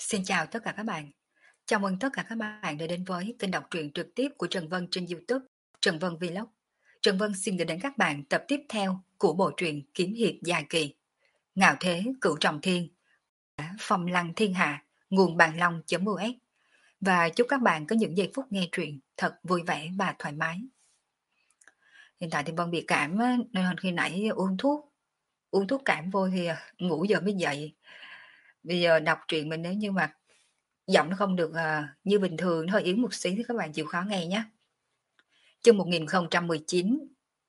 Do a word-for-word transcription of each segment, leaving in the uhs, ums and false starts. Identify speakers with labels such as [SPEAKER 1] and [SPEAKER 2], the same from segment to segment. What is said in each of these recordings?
[SPEAKER 1] Xin chào tất cả các bạn. Chào mừng tất cả các bạn đã đến với kênh đọc truyện trực tiếp của Trần Vân trên YouTube, Trần Vân Vlog. Trần Vân xin gửi đến các bạn tập tiếp theo của bộ truyện kiếm hiệp dài kỳ Ngạo Thế Cửu Trọng Thiên, Phong Lăng Thiên Hạ, nguồn bàn long.us. Và chúc các bạn có những giây phút nghe truyện thật vui vẻ và thoải mái. Hiện tại thì Vân bị cảm á, nên khi nãy uống thuốc, uống thuốc cảm vô thì ngủ giờ mới dậy. Bây giờ đọc truyện mình nếu như mà giọng nó không được à, như bình thường, nó hơi yếu một xí thì các bạn chịu khó nghe nhé. Chương một nghìn không trăm mười chín.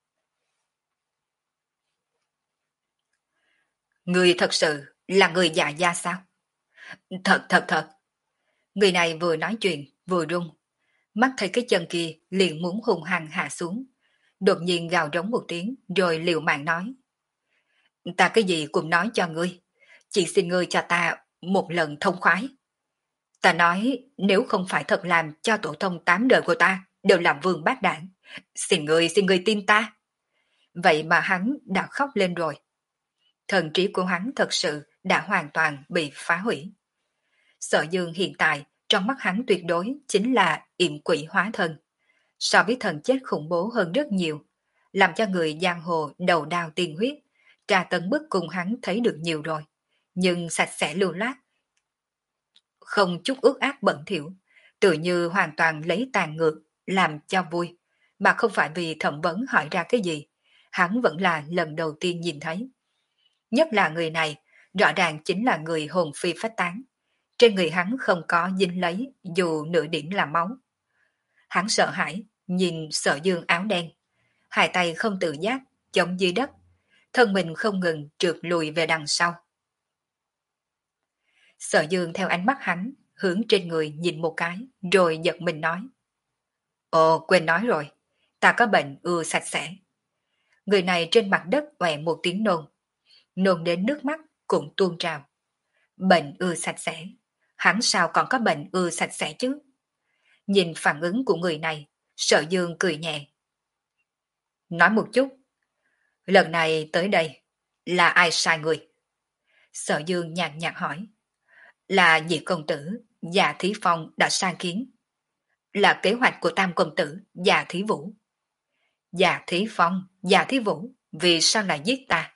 [SPEAKER 1] Người thật sự là người già gia sao? Thật thật thật. Người này vừa nói chuyện vừa run, mắt thấy cái chân kia liền muốn hung hăng hạ xuống, đột nhiên gào rống một tiếng rồi liều mạng nói: Ta cái gì cũng nói cho ngươi, chỉ xin ngươi cho ta một lần thông khoái. Ta nói nếu không phải thật làm cho tổ tông tám đời của ta đều làm vương bát đảng, xin ngươi xin ngươi tin ta. Vậy mà hắn đã khóc lên rồi. Thần trí của hắn thật sự đã hoàn toàn bị phá hủy. Sở Dương hiện tại trong mắt hắn tuyệt đối chính là yểm quỷ hóa thân, so với thần chết khủng bố hơn rất nhiều, làm cho người giang hồ đầu đao tiên huyết, tra tấn bức cùng hắn thấy được nhiều rồi, nhưng sạch sẽ lưu loát, không chút ước ác bẩn thỉu, tự như hoàn toàn lấy tàn ngược làm cho vui, mà không phải vì thẩm vấn hỏi ra cái gì, hắn vẫn là lần đầu tiên nhìn thấy. Nhất là người này, rõ ràng chính là người hồn phi phách tán. Trên người hắn không có dính lấy dù nửa điểm là máu. Hắn sợ hãi, nhìn Sở Dương áo đen. Hai tay không tự giác, chống dưới đất. Thân mình không ngừng trượt lùi về đằng sau. Sở Dương theo ánh mắt hắn, hướng trên người nhìn một cái, rồi giật mình nói: Ồ, quên nói rồi, ta có bệnh ưa sạch sẽ. Người này trên mặt đất oẹ một tiếng nôn, nôn đến nước mắt cũng tuôn trào. Bệnh ưa sạch sẽ, hắn sao còn có bệnh ưa sạch sẽ chứ? Nhìn phản ứng của người này, Sở Dương cười nhẹ. Nói một chút, lần này tới đây, là ai sai người? Sở Dương nhàn nhạt hỏi. Là nhị công tử, Dạ Thí Phong đã sai kiến. Là kế hoạch của tam công tử, Dạ Thí Vũ. Dạ Thí Phong, Dạ Thí Vũ, vì sao lại giết ta?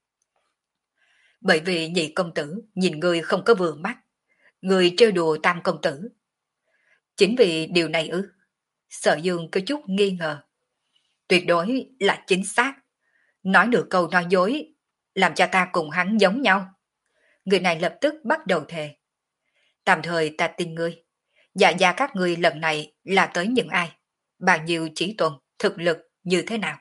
[SPEAKER 1] Bởi vì nhị công tử nhìn người không có vừa mắt, người trêu đùa tam công tử. Chính vì điều này ư? Sở Dương có chút nghi ngờ. Tuyệt đối là chính xác. Nói được câu nói dối, làm cho ta cùng hắn giống nhau. Người này lập tức bắt đầu thề. Tạm thời ta tin ngươi. Dạ gia các ngươi lần này là tới những ai? Bao nhiêu chỉ tuần, thực lực như thế nào?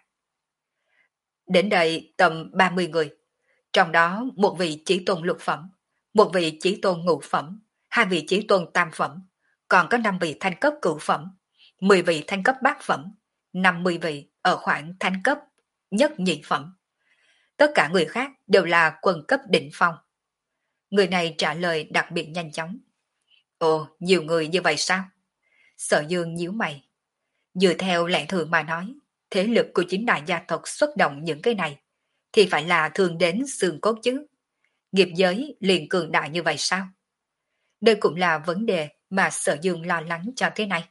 [SPEAKER 1] Đến đây tầm ba mươi người. Trong đó một vị chỉ tôn lục phẩm, một vị chỉ tôn ngũ phẩm, hai vị chỉ tôn tam phẩm, còn có năm vị thanh cấp cửu phẩm, mười vị thanh cấp bát phẩm, năm mươi vị ở khoảng thanh cấp nhất nhị phẩm. Tất cả người khác đều là quân cấp đỉnh phong. Người này trả lời đặc biệt nhanh chóng. Ồ, nhiều người như vậy sao? Sở Dương nhíu mày. Dựa theo lẽ thường mà nói, thế lực của chính đại gia tộc xuất động những cái này, thì phải là thường đến xương cốt chứ. Nghiệp giới liền cường đại như vậy sao? Đây cũng là vấn đề mà Sở Dương lo lắng cho thế này.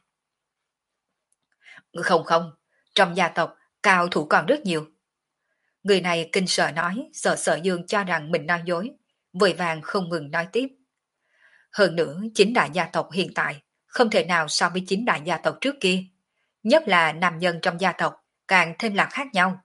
[SPEAKER 1] Không không, trong gia tộc cao thủ còn rất nhiều. Người này kinh sợ nói, sợ Sở Dương cho rằng mình nói dối, vội vàng không ngừng nói tiếp. Hơn nữa, chính đại gia tộc hiện tại không thể nào so với chính đại gia tộc trước kia. Nhất là nam nhân trong gia tộc càng thêm là khác nhau.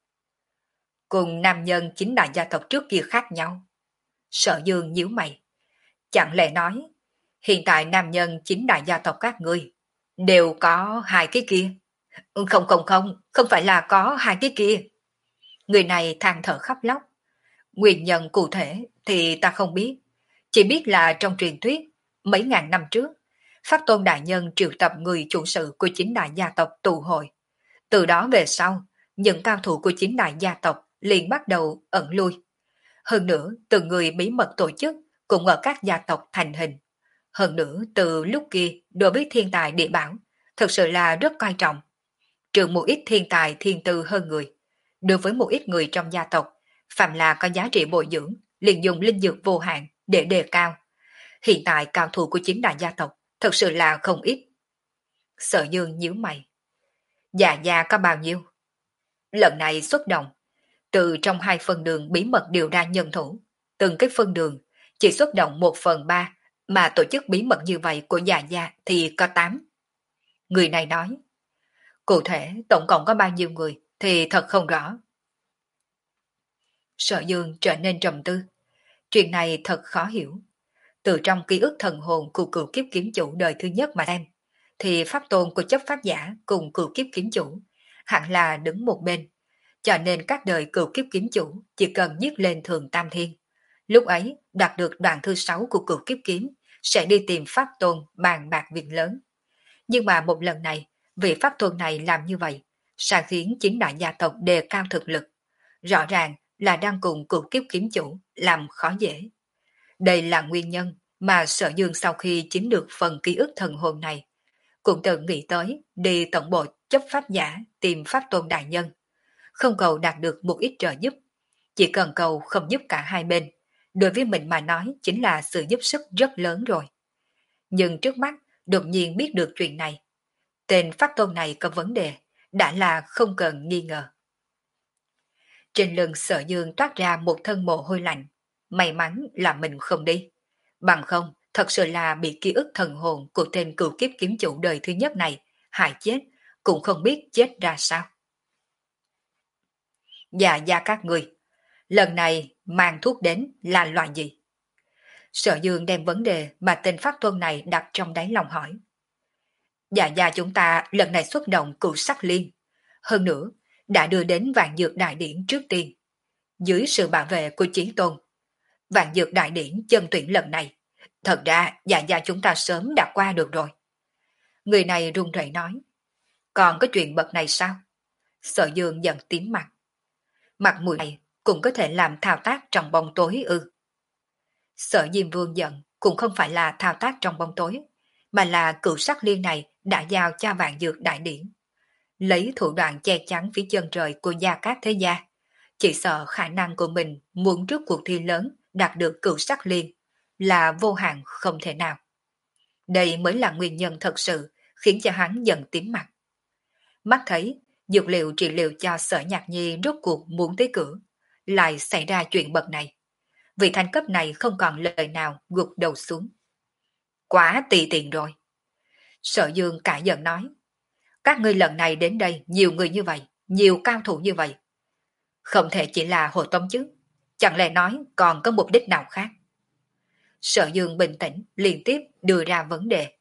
[SPEAKER 1] Cùng nam nhân chính đại gia tộc trước kia khác nhau. Sở Dương nhíu mày. Chẳng lẽ nói, hiện tại nam nhân chính đại gia tộc các ngươi đều có hai cái kia? Không không không, không phải là có hai cái kia. Người này than thở khóc lóc. Nguyên nhân cụ thể thì ta không biết. Chỉ biết là trong truyền thuyết, mấy ngàn năm trước, Pháp Tôn Đại Nhân triệu tập người chủ sự của chính đại gia tộc tụ hội. Từ đó về sau, những cao thủ của chính đại gia tộc liền bắt đầu ẩn lui. Hơn nữa, từng người bí mật tổ chức cũng ở các gia tộc thành hình. Hơn nữa, từ lúc kia, đối với thiên tài địa bảo, thực sự là rất coi trọng. Trừ một ít thiên tài thiên tư hơn người. Đối với một ít người trong gia tộc, phạm là có giá trị bồi dưỡng, liền dùng linh dược vô hạn để đề cao. Hiện tại cao thủ của chính đại gia tộc thật sự là không ít. Sở Dương nhíu mày. Dạ gia có bao nhiêu? Lần này xuất động, từ trong hai phân đường bí mật điều ra nhân thủ. Từng cái phân đường chỉ xuất động một phần ba, mà tổ chức bí mật như vậy của dạ gia thì có tám. Người này nói, cụ thể tổng cộng có bao nhiêu người thì thật không rõ. Sở Dương trở nên trầm tư. Chuyện này thật khó hiểu. Từ trong ký ức thần hồn của cựu kiếp kiếm chủ đời thứ nhất mà xem, thì pháp tôn của chấp pháp giả cùng cựu kiếp kiếm chủ hẳn là đứng một bên. Cho nên các đời cựu kiếp kiếm chủ chỉ cần giết lên thường tam thiên. Lúc ấy đạt được đoạn thứ sáu của cựu kiếp kiếm sẽ đi tìm pháp tôn bàn bạc việc lớn. Nhưng mà một lần này, vị pháp tôn này làm như vậy, sẽ khiến chính đại gia tộc đề cao thực lực. Rõ ràng là đang cùng cựu kiếp kiếm chủ làm khó dễ. Đây là nguyên nhân mà Sở Dương sau khi chiếm được phần ký ức thần hồn này, cũng từng nghĩ tới đi tổng bộ chấp pháp giả tìm pháp tôn đại nhân. Không cầu đạt được một ít trợ giúp, chỉ cần cầu không giúp cả hai bên, đối với mình mà nói chính là sự giúp sức rất lớn rồi. Nhưng trước mắt đột nhiên biết được chuyện này, tên pháp tôn này có vấn đề, đã là không cần nghi ngờ. Trên lưng Sở Dương toát ra một thân mồ hôi lạnh, may mắn là mình không đi. Bằng không, thật sự là bị ký ức thần hồn của tên cựu kiếp kiếm chủ đời thứ nhất này hại chết, cũng không biết chết ra sao. Dạ gia các người, lần này mang thuốc đến là loại gì? Sở Dương đem vấn đề mà tên pháp tôn này đặt trong đáy lòng hỏi. Dạ gia chúng ta lần này xuất động cựu sắc liên. Hơn nữa, đã đưa đến vạn dược đại điển trước tiên. Dưới sự bảo vệ của Chí Tôn, vạn dược đại điển chân tuyển lần này, thật ra dạ gia chúng ta sớm đã qua được rồi. Người này run rẩy nói. Còn có chuyện bậc này sao? Sở Dương giận tím mặt. Mặt mũi này cũng có thể làm thao tác trong bóng tối ư? Sở Diêm Vương giận cũng không phải là thao tác trong bóng tối, mà là cựu sắc liên này đã giao cho vạn dược đại điển. Lấy thủ đoạn che chắn phía chân trời của gia cát thế gia, chỉ sợ khả năng của mình muốn trước cuộc thi lớn đạt được cựu sắc liên là vô hạn không thể nào. Đây mới là nguyên nhân thật sự khiến cho hắn giận tím mặt. Mắt thấy dược liệu trị liệu cho Sở Nhạc Nhi rốt cuộc muốn tới cửa, lại xảy ra chuyện bậc này. Vị thanh cấp này không còn lời nào gục đầu xuống. Quá tùy tiện rồi. Sở Dương cả giận nói. Các ngươi lần này đến đây nhiều người như vậy, nhiều cao thủ như vậy. Không thể chỉ là hộ tống chứ. Chẳng lẽ nói còn có mục đích nào khác? Sở Dương bình tĩnh liên tiếp đưa ra vấn đề.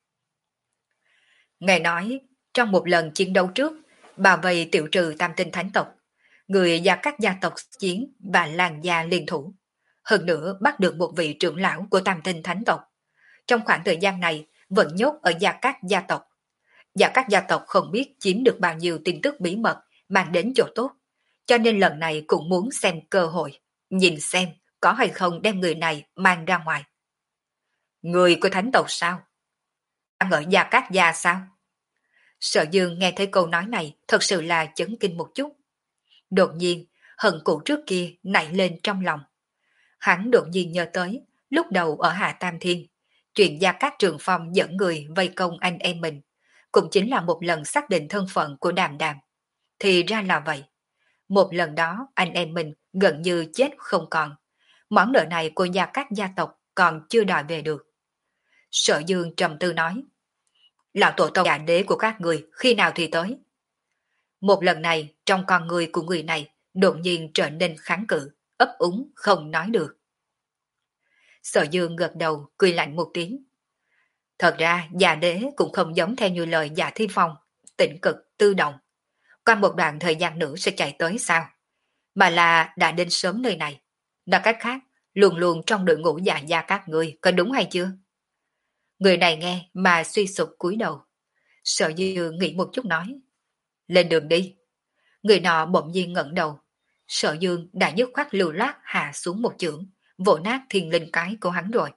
[SPEAKER 1] Nghe nói, trong một lần chiến đấu trước, bảo vệ tiểu trừ tam tinh thánh tộc, người và các gia tộc chiến và làng gia liên thủ. Hơn nữa bắt được một vị trưởng lão của tam tinh thánh tộc. Trong khoảng thời gian này vẫn nhốt ở gia các gia tộc. Và các gia tộc không biết chiếm được bao nhiêu tin tức bí mật mang đến chỗ tốt. Cho nên lần này cũng muốn xem cơ hội, nhìn xem có hay không đem người này mang ra ngoài. Người của thánh tộc sao? Đang ở gia các gia sao? Sở Dương nghe thấy câu nói này thật sự là chấn kinh một chút. Đột nhiên, hận cũ trước kia nảy lên trong lòng. Hắn đột nhiên nhớ tới, lúc đầu ở Hạ Tam Thiên, chuyện Gia Cát Trường Phong dẫn người vây công anh em mình, cũng chính là một lần xác định thân phận của Đàm Đàm. Thì ra là vậy. Một lần đó anh em mình gần như chết không còn. Món nợ này của Gia Cát gia tộc còn chưa đòi về được. Sở Dương trầm tư nói, lão tổ tông già đế của các người khi nào thì tới? Một lần này trong con người của người này đột nhiên trở nên kháng cự, ấp úng không nói được. Sở Dương gật đầu cười lạnh một tiếng. Thật ra già đế cũng không giống theo như lời Dạ Thi Phong, tĩnh cực tư động. Qua một đoạn thời gian nữa sẽ chạy tới sao? Mà là đã đến sớm nơi này. Nói cách khác, luôn luôn trong đội ngũ dạ gia các người, có đúng hay chưa? Người này nghe mà suy sụp cúi đầu. Sở Dương nghĩ một chút nói. Lên đường đi. Người nọ bỗng nhiên ngẩng đầu. Sở Dương đã dứt khoát lưu loát hạ xuống một chưởng, vỗ nát thiên linh cái của hắn rồi.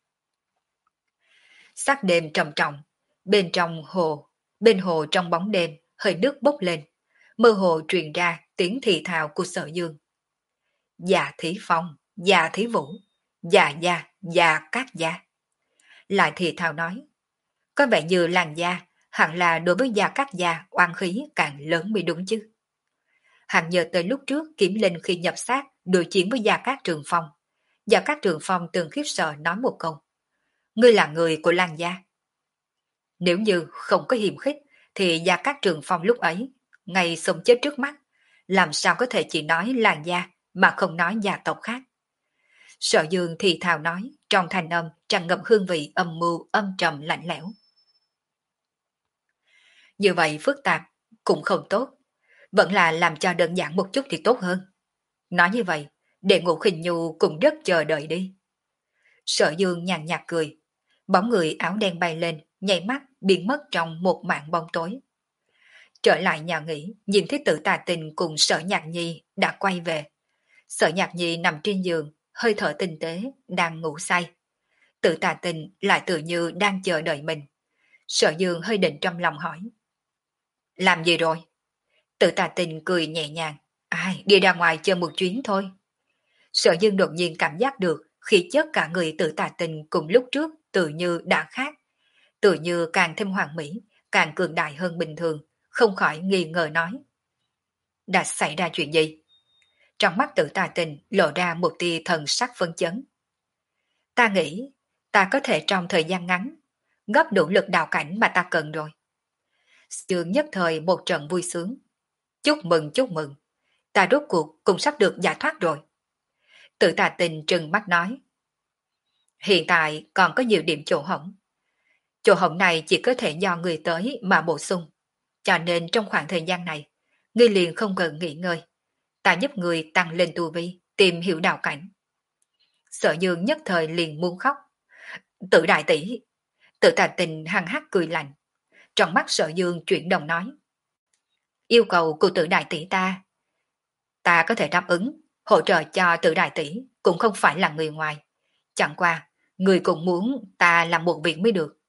[SPEAKER 1] Sắc đêm trầm trọng, bên trong hồ, bên hồ trong bóng đêm, hơi nước bốc lên, mơ hồ truyền ra tiếng thì thào của Sở Dương. Dạ Thí Phong, dạ Thí Vũ, dạ gia, dạ các gia. lại thì thào nói, có vẻ như làn da, hẳn là đối với Gia Cát gia oan khí càng lớn mới đúng chứ. Hắn nhớ tới lúc trước Kiếm Linh khi nhập xác đối chiến với Gia Cát Trường Phong. Gia Cát Trường Phong từng khiếp sợ nói một câu, ngươi là người của làng gia. Nếu như không có hiềm khích, thì Gia Cát Trường Phong lúc ấy, ngày sống chết trước mắt, làm sao có thể chỉ nói làng gia mà không nói gia tộc khác. Sở Dương thì thào nói, trong thanh âm tràn ngập hương vị âm mưu âm trầm lạnh lẽo. Như vậy phức tạp, cũng không tốt, vẫn là làm cho đơn giản một chút thì tốt hơn. Nói như vậy, Đệ Ngũ Khinh Nhu cũng rất chờ đợi đi. Sở Dương nhàn nhạt cười, bóng người áo đen bay lên, nhảy mắt biến mất trong một mảng bóng tối. Trở lại nhà nghỉ, nhìn thấy Tử Tà Tình cùng Sở Nhạc Nhi đã quay về. Sở Nhạc Nhi nằm trên giường, hơi thở tinh tế, đang ngủ say. Tử Tà Tình lại tự như đang chờ đợi mình. Sở Dương hơi định trong lòng hỏi, làm gì rồi? Tử Tà Tình cười nhẹ nhàng, ai, đi ra ngoài chơi một chuyến thôi. Sở Dương đột nhiên cảm giác được khí chất cả người Tử Tà Tình cùng lúc trước tự như đã khác, tự như càng thêm hoàn mỹ, càng cường đại hơn bình thường, không khỏi nghi ngờ nói. Đã xảy ra chuyện gì? Trong mắt Tử Tà Tình lộ ra một tia thần sắc phấn chấn. Ta nghĩ, ta có thể trong thời gian ngắn, góp đủ lực đạo cảnh mà ta cần rồi. Dương nhất thời một trận vui sướng. Chúc mừng chúc mừng, ta rốt cuộc cũng sắp được giải thoát rồi. Tử Tà Tình trừng mắt nói. Hiện tại còn có nhiều điểm chỗ hỏng. Chỗ hỏng này chỉ có thể do người tới mà bổ sung. Cho nên trong khoảng thời gian này, ngươi liền không cần nghỉ ngơi. Ta giúp người tăng lên tu vi, tìm hiểu đạo cảnh. Sở Dương nhất thời liền muốn khóc. Tử đại tỷ, Tử Tà Tình hằng hắc cười lạnh. Trong mắt Sở Dương chuyển động nói. Yêu cầu của Tử đại tỷ ta, ta có thể đáp ứng, hỗ trợ cho Tử đại tỷ cũng không phải là người ngoài. Chẳng qua, người cũng muốn ta làm một việc mới được.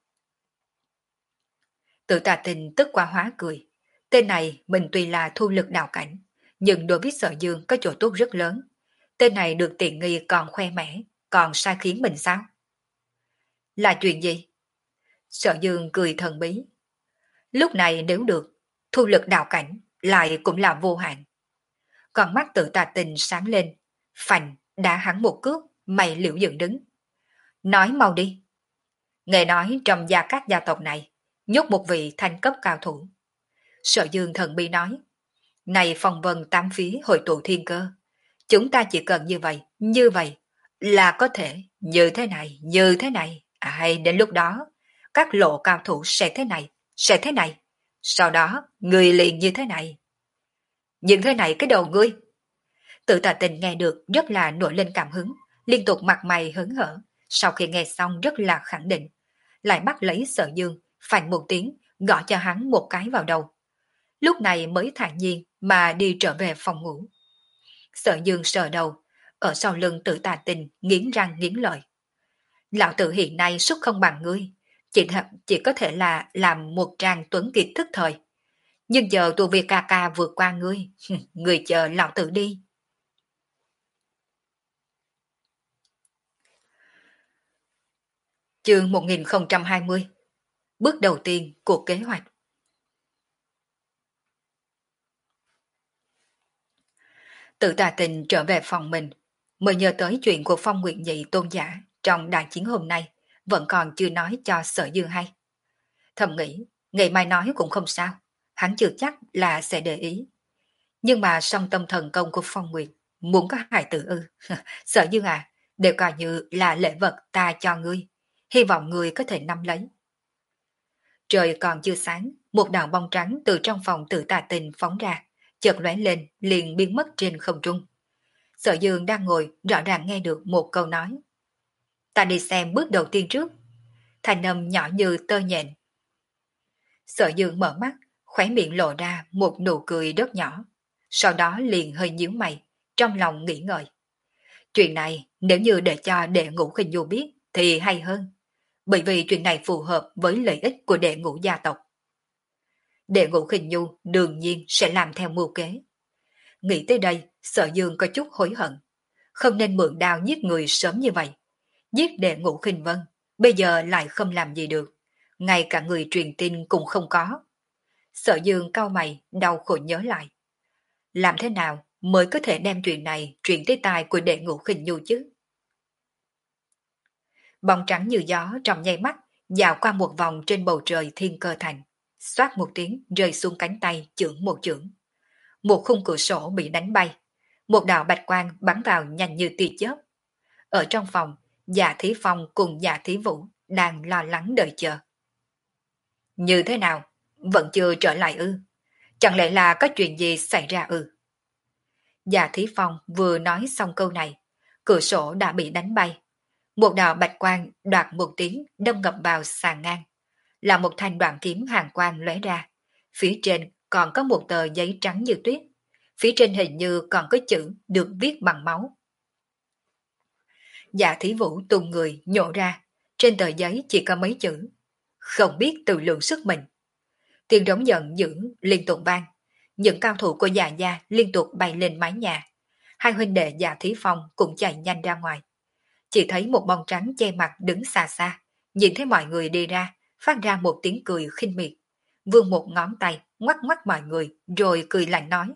[SPEAKER 1] Tử Tà Tình tức quá hóa cười. Tên này mình tuy là thu lực đạo cảnh, nhưng đối với Sở Dương có chỗ tốt rất lớn. Tên này được tiện nghi còn khoe mẽ, còn sai khiến mình sao? Là chuyện gì? Sở Dương cười thần bí. Lúc này nếu được, thu lực đạo cảnh lại cũng là vô hạn. Còn mắt Tử Tà Tình sáng lên, phành đã hắn một cước, mày liễu dựng đứng. Nói mau đi. Nghe nói trong gia các gia tộc này, nhốt một vị thanh cấp cao thủ. Sở Dương thần bi nói, này phong vân tám phía hội tụ thiên cơ. Chúng ta chỉ cần như vậy, như vậy, là có thể như thế này, như thế này. À, hay đến lúc đó, các lộ cao thủ sẽ thế này, sẽ thế này. Sau đó, người liền như thế này. Như thế này cái đầu ngươi. Tử Tà Tình nghe được rất là nổi lên cảm hứng, liên tục mặt mày hớn hở. Sau khi nghe xong rất là khẳng định, lại bắt lấy Sở Dương, phành một tiếng, gõ cho hắn một cái vào đầu. Lúc này mới thản nhiên mà đi trở về phòng ngủ. Sở Dương sờ đầu, ở sau lưng Tử Tà Tình nghiến răng nghiến lợi. Lão tử hiện nay sức không bằng ngươi, chỉ, chỉ có thể là làm một trang tuấn kiệt thức thời. Nhưng giờ tu vi ca ca vượt qua ngươi, ngươi chờ lão tử đi. Chương một nghìn không trăm hai mươi. Bước đầu tiên của kế hoạch. Tử Tà Tình trở về phòng mình, mới nhớ tới chuyện của Phong Nguyện Nhị tôn giả trong đại chiến hôm nay, vẫn còn chưa nói cho Sở Dương hay. Thầm nghĩ, ngày mai nói cũng không sao, hắn chưa chắc là sẽ để ý. Nhưng mà song tâm thần công của Phong Nguyệt, muốn có hài tử ư. Sở Dương à, đều coi như là lễ vật ta cho ngươi, hy vọng ngươi có thể nắm lấy. Trời còn chưa sáng, một đạo bông trắng từ trong phòng Tử Tà Tình phóng ra, chợt lóe lên, liền biến mất trên không trung. Sở Dương đang ngồi, rõ ràng nghe được một câu nói. Ta đi xem bước đầu tiên trước. Thành âm nhỏ như tơ nhện. Sở Dương mở mắt, khóe miệng lộ ra một nụ cười rất nhỏ. Sau đó liền hơi nhíu mày, trong lòng nghĩ ngợi. Chuyện này nếu như để cho Đệ Ngũ Khinh Du biết thì hay hơn. Bởi vì chuyện này phù hợp với lợi ích của Đệ Ngũ gia tộc. Đệ Ngũ Khinh Du đương nhiên sẽ làm theo mưu kế. Nghĩ tới đây, Sở Dương có chút hối hận. Không nên mượn đao giết người sớm như vậy. Giết Đệ Ngũ Khinh Vân, bây giờ lại không làm gì được, ngay cả người truyền tin cũng không có. Sở Dương cau mày, đau khổ nhớ lại. Làm thế nào mới có thể đem chuyện này truyền tới tai của đệ ngũ khinh nhu chứ? Bóng trắng như gió trong nháy mắt, dạo qua một vòng trên bầu trời thiên cơ thành. Xoát một tiếng rơi xuống cánh tay chưởng một chưởng. Một khung cửa sổ bị đánh bay. Một đạo bạch quang bắn vào nhanh như tia chớp. Ở trong phòng, Dạ Thí Phong cùng Dạ Thí Vũ đang lo lắng đợi chờ. Như thế nào? Vẫn chưa trở lại ư? Chẳng lẽ là có chuyện gì xảy ra ư? Dạ Thí Phong vừa nói xong câu này, cửa sổ đã bị đánh bay. Một đạo bạch quang đoạt một tiếng đâm ngập vào sàn ngang. Là một thanh đoạn kiếm hàn quang lóe ra. Phía trên còn có một tờ giấy trắng như tuyết. Phía trên hình như còn có chữ được viết bằng máu. Dạ Thí Vũ tung người nhổ ra. Trên tờ giấy chỉ có mấy chữ. Không biết tự lượng sức mình. Tiếng rống giận dữ liên tục vang. Những cao thủ của Dạ gia liên tục bay lên mái nhà. Hai huynh đệ Dạ Thí Phong cũng chạy nhanh ra ngoài. Chỉ thấy một bóng trắng che mặt đứng xa xa. Nhìn thấy mọi người đi ra, phát ra một tiếng cười khinh miệt. Vươn một ngón tay, ngoắc ngoắc mọi người, rồi cười lạnh nói.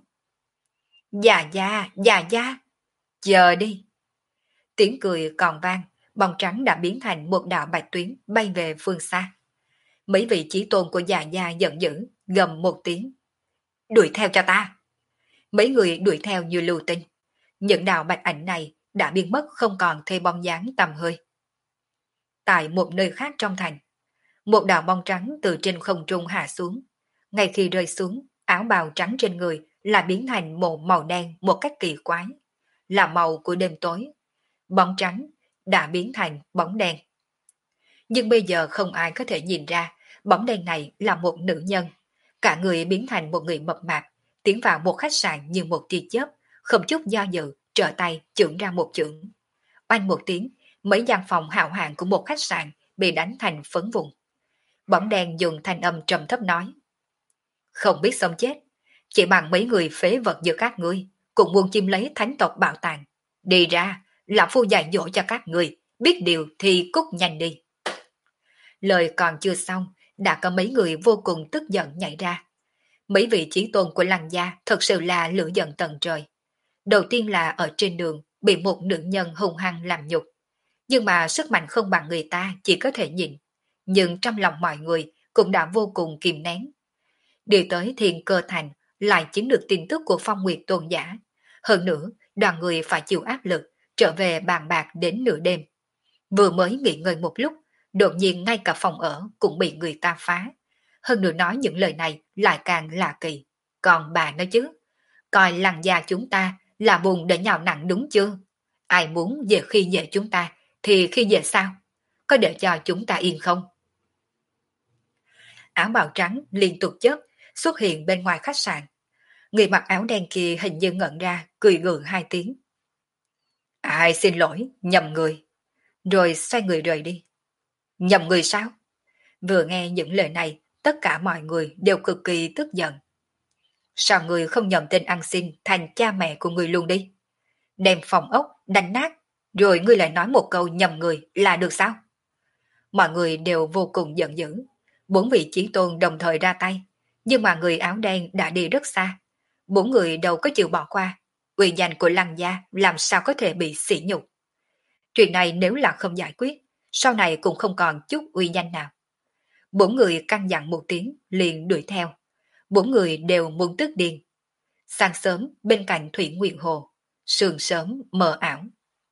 [SPEAKER 1] Dạ gia, dạ gia, chờ đi. Tiếng cười còn vang, bóng trắng đã biến thành một đạo bạch tuyến bay về phương xa. Mấy vị chí tôn của Dạ gia giận dữ, gầm một tiếng. Đuổi theo cho ta. Mấy người đuổi theo như lưu tinh. Những đạo bạch ảnh này đã biến mất không còn thấy bóng dáng tầm hơi. Tại một nơi khác trong thành, một đạo bóng trắng từ trên không trung hạ xuống. Ngay khi rơi xuống, áo bào trắng trên người là biến thành một màu đen một cách kỳ quái, là màu của đêm tối. Bóng trắng đã biến thành bóng đen. Nhưng bây giờ không ai có thể nhìn ra bóng đen này là một nữ nhân. Cả người biến thành một người mập mạp, tiến vào một khách sạn như một tia chớp, không chút do dự, trở tay chưởng ra một chưởng. Oanh một tiếng, mấy gian phòng hào hạng của một khách sạn bị đánh thành phấn vụn. Bóng đen dùng thanh âm trầm thấp nói. Không biết sống chết, chỉ bằng mấy người phế vật như các ngươi, cũng muốn chiếm lấy thánh tộc bảo tàng. Đi ra, lão phu dạy dỗ cho các người, biết điều thì cút nhanh đi. Lời còn chưa xong, đã có mấy người vô cùng tức giận nhảy ra. Mấy vị chí tôn của Lăng gia thật sự là lửa giận tận trời. Đầu tiên là ở trên đường bị một nữ nhân hung hăng làm nhục. Nhưng mà sức mạnh không bằng người ta, chỉ có thể nhìn. Nhưng trong lòng mọi người cũng đã vô cùng kìm nén. Đi tới Thiên Cơ Thành lại chiếm được tin tức của Phong Nguyệt Tôn giả. Hơn nữa, đoàn người phải chịu áp lực trở về bàn bạc đến nửa đêm. Vừa mới nghỉ ngơi một lúc, đột nhiên ngay cả phòng ở cũng bị người ta phá. Hơn nữa nói những lời này lại càng lạ kỳ. Còn bà nói chứ, coi Lăng gia chúng ta là bùn để nhào nặng đúng chưa? Ai muốn về khi dễ chúng ta thì khi dễ sao? Có để cho chúng ta yên không? Áo bào trắng liên tục chớp xuất hiện bên ngoài khách sạn. Người mặc áo đen kia hình như ngẩn ra, cười gượng hai tiếng. Ai xin lỗi, nhầm người. Rồi xoay người rời đi. Nhầm người sao? Vừa nghe những lời này, tất cả mọi người đều cực kỳ tức giận. Sao người không nhầm tên ăn xin thành cha mẹ của người luôn đi? Đem phòng ốc, đánh nát, rồi ngươi lại nói một câu nhầm người là được sao? Mọi người đều vô cùng giận dữ. Bốn vị chí tôn đồng thời ra tay, nhưng mà người áo đen đã đi rất xa. Bốn người đâu có chịu bỏ qua. Uy danh của Lăng gia làm sao có thể bị sỉ nhục? Chuyện này nếu là không giải quyết, sau này cũng không còn chút uy danh nào. Bốn người căn dặn một tiếng liền đuổi theo. Bốn người đều muốn tức điên. Sáng sớm bên cạnh Thủy Nguyện Hồ, sương sớm mờ ảo.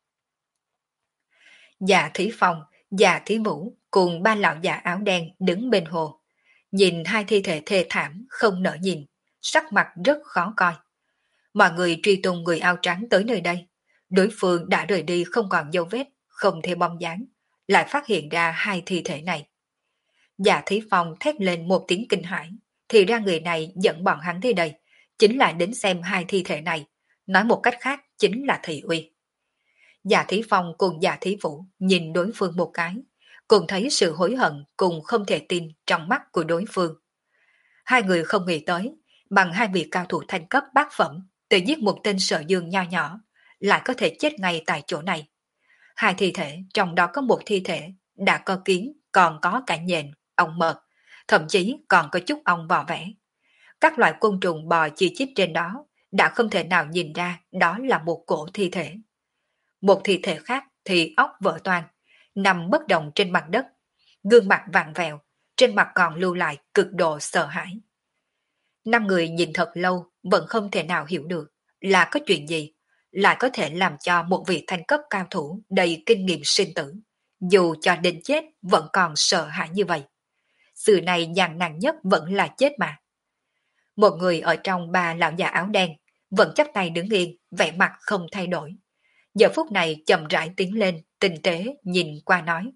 [SPEAKER 1] Dạ Thí Phong, Dạ Thí Vũ cùng ba lão già áo đen đứng bên hồ. Nhìn hai thi thể thê thảm không nỡ nhìn, sắc mặt rất khó coi. Mọi người truy tung người áo trắng tới nơi đây. Đối phương đã rời đi không còn dấu vết, không thêm bóng dáng, lại phát hiện ra hai thi thể này. Dạ Thí Phong thét lên một tiếng kinh hãi, thì ra người này dẫn bọn hắn tới đây, chính là đến xem hai thi thể này, nói một cách khác chính là thị uy. Dạ Thí Phong cùng Dạ Thí Vũ nhìn đối phương một cái, cùng thấy sự hối hận cùng không thể tin trong mắt của đối phương. Hai người không nghĩ tới, bằng hai vị cao thủ thanh cấp bát phẩm, tự giết một tên Sở Dương nho nhỏ, lại có thể chết ngay tại chỗ này. Hai thi thể, trong đó có một thi thể đã có kiến, còn có cả nhện, ong mật, thậm chí còn có chút ong bò vẽ. Các loại côn trùng bò chi chít trên đó đã không thể nào nhìn ra đó là một cổ thi thể. Một thi thể khác thì óc vỡ toang, nằm bất động trên mặt đất, gương mặt vặn vẹo, trên mặt còn lưu lại cực độ sợ hãi. Năm người nhìn thật lâu vẫn không thể nào hiểu được là có chuyện gì lại có thể làm cho một vị thanh cấp cao thủ đầy kinh nghiệm sinh tử, dù cho đến chết vẫn còn sợ hãi như vậy. Sự này gian nan nhất vẫn là chết mà. Một người ở trong ba lão già áo đen vẫn chắp tay đứng yên, vẻ mặt không thay đổi. Giờ phút này chậm rãi tiến lên, tinh tế nhìn qua nói: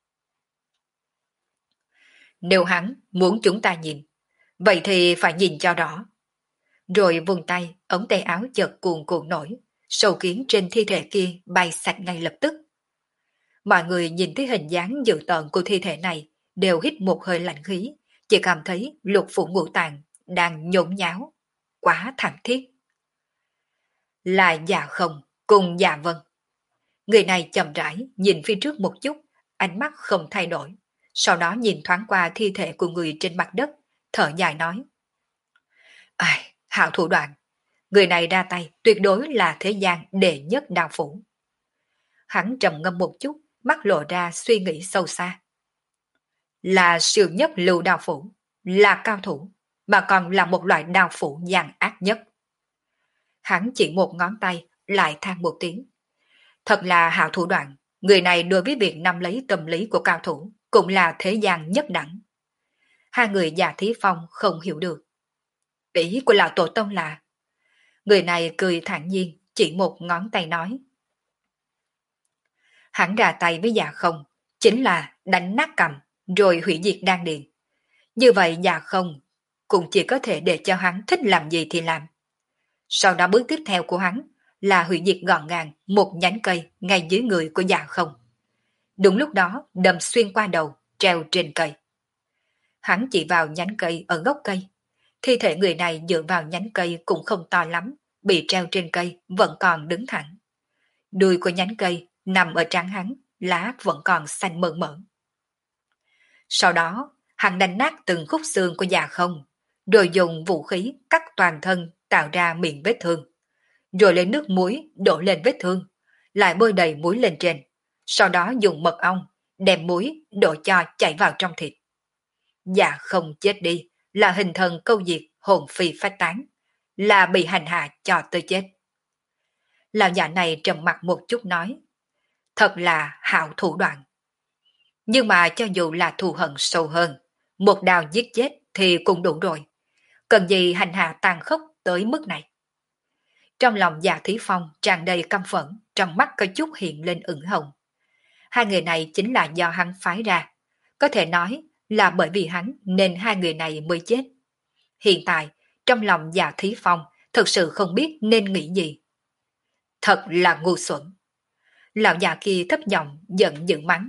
[SPEAKER 1] nếu hắn muốn chúng ta nhìn, vậy thì phải nhìn cho rõ. Rồi vùng tay, ống tay áo chợt cuồn cuộn nổi, sâu kiến trên thi thể kia bay sạch ngay lập tức. Mọi người nhìn thấy hình dáng dữ tợn của thi thể này đều hít một hơi lạnh khí, chỉ cảm thấy lục phủ ngũ tạng đang nhốn nháo, quá thảm thiết. Là Dạ Không cùng Dạ Vân. Người này chậm rãi nhìn phía trước một chút, ánh mắt không thay đổi, sau đó nhìn thoáng qua thi thể của người trên mặt đất, thở dài nói: ai, hảo thủ đoạn, người này ra tay tuyệt đối là thế gian đệ nhất đao phủ. Hắn trầm ngâm một chút, mắt lộ ra suy nghĩ sâu xa. Là siêu nhất lưu đao phủ, là cao thủ, mà còn là một loại đao phủ gian ác nhất. Hắn chỉ một ngón tay, lại than một tiếng. Thật là hảo thủ đoạn, người này đối với việc nắm lấy tâm lý của cao thủ, cũng là thế gian nhất đẳng. Hai người già Thí Phong không hiểu được. Ý của lão tổ tông là... Người này cười thản nhiên, chỉ một ngón tay nói. Hắn ra tay với Dạ Không, chính là đánh nát cầm, rồi hủy diệt đan điền. Như vậy Dạ Không cũng chỉ có thể để cho hắn thích làm gì thì làm. Sau đó bước tiếp theo của hắn là hủy diệt gọn gàng một nhánh cây ngay dưới người của Dạ Không. Đúng lúc đó đâm xuyên qua đầu, treo trên cây. Hắn chỉ vào nhánh cây ở gốc cây. Thi thể người này dựa vào nhánh cây cũng không to lắm, bị treo trên cây vẫn còn đứng thẳng. Đuôi của nhánh cây nằm ở trán hắn, lá vẫn còn xanh mơn mởn. Sau đó, hắn đánh nát từng khúc xương của Dạ Không, rồi dùng vũ khí cắt toàn thân tạo ra miệng vết thương. Rồi lấy nước muối đổ lên vết thương, lại bôi đầy muối lên trên. Sau đó dùng mật ong, đem muối đổ cho chảy vào trong thịt. Dạ Không chết đi, là hình thần câu diệt, hồn phi phách tán, là bị hành hạ cho tới chết. Lão già này trầm mặt một chút nói, thật là hảo thủ đoạn. Nhưng mà cho dù là thù hận sâu hơn, một đao giết chết thì cũng đủ rồi. Cần gì hành hạ tàn khốc tới mức này? Trong lòng Dạ Thí Phong tràn đầy căm phẫn, trong mắt có chút hiện lên ửng hồng. Hai người này chính là do hắn phái ra. Có thể nói là bởi vì hắn nên hai người này mới chết. Hiện tại, trong lòng Dạ Thí Phong thực sự không biết nên nghĩ gì. Thật là ngu xuẩn. Lão già kia thấp giọng giận dữ mắng.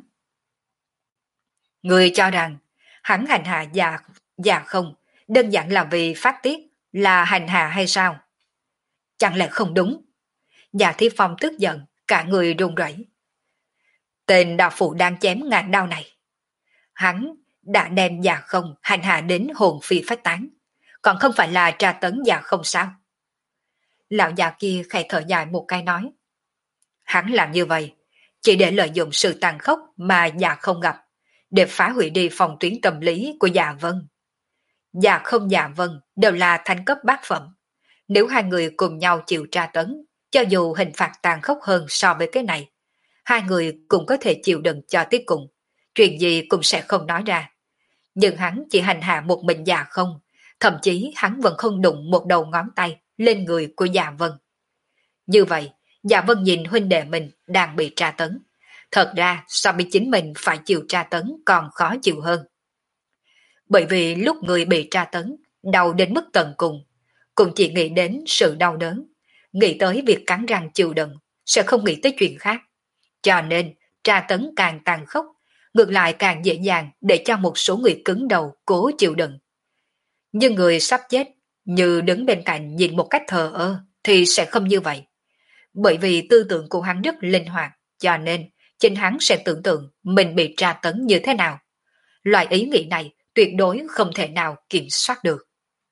[SPEAKER 1] Người cho rằng hắn hành hạ già, già không, đơn giản là vì phát tiết, là hành hạ hay sao? Chẳng lẽ không đúng? Dạ Thí Phong tức giận, cả người run rẩy. Tên đạo phụ đang chém ngàn đao này. Hắn đã đem già không hành hạ đến hồn phi phách tán, còn không phải là tra tấn già không sao? Lão già kia khẽ thở dài một cái nói. Hắn làm như vậy, chỉ để lợi dụng sự tàn khốc mà già không gặp, để phá hủy đi phòng tuyến tâm lý của Dạ Vân. Dạ không Dạ Vân đều là thánh cấp bát phẩm. Nếu hai người cùng nhau chịu tra tấn, cho dù hình phạt tàn khốc hơn so với cái này, hai người cũng có thể chịu đựng cho tới cùng, chuyện gì cũng sẽ không nói ra. Nhưng hắn chỉ hành hạ một mình Dạ không, thậm chí hắn vẫn không đụng một đầu ngón tay lên người của Dạ Vân. Như vậy, Dạ Vân nhìn huynh đệ mình đang bị tra tấn. Thật ra so với chính mình phải chịu tra tấn còn khó chịu hơn. Bởi vì lúc người bị tra tấn, đau đến mức tận cùng, cũng chỉ nghĩ đến sự đau đớn, nghĩ tới việc cắn răng chịu đựng, sẽ không nghĩ tới chuyện khác. Cho nên, tra tấn càng tàn khốc, ngược lại càng dễ dàng để cho một số người cứng đầu cố chịu đựng. Nhưng người sắp chết, như đứng bên cạnh nhìn một cách thờ ơ, thì sẽ không như vậy. Bởi vì tư tưởng của hắn rất linh hoạt, cho nên chính hắn sẽ tưởng tượng mình bị tra tấn như thế nào. Loại ý nghĩ này tuyệt đối không thể nào kiểm soát được.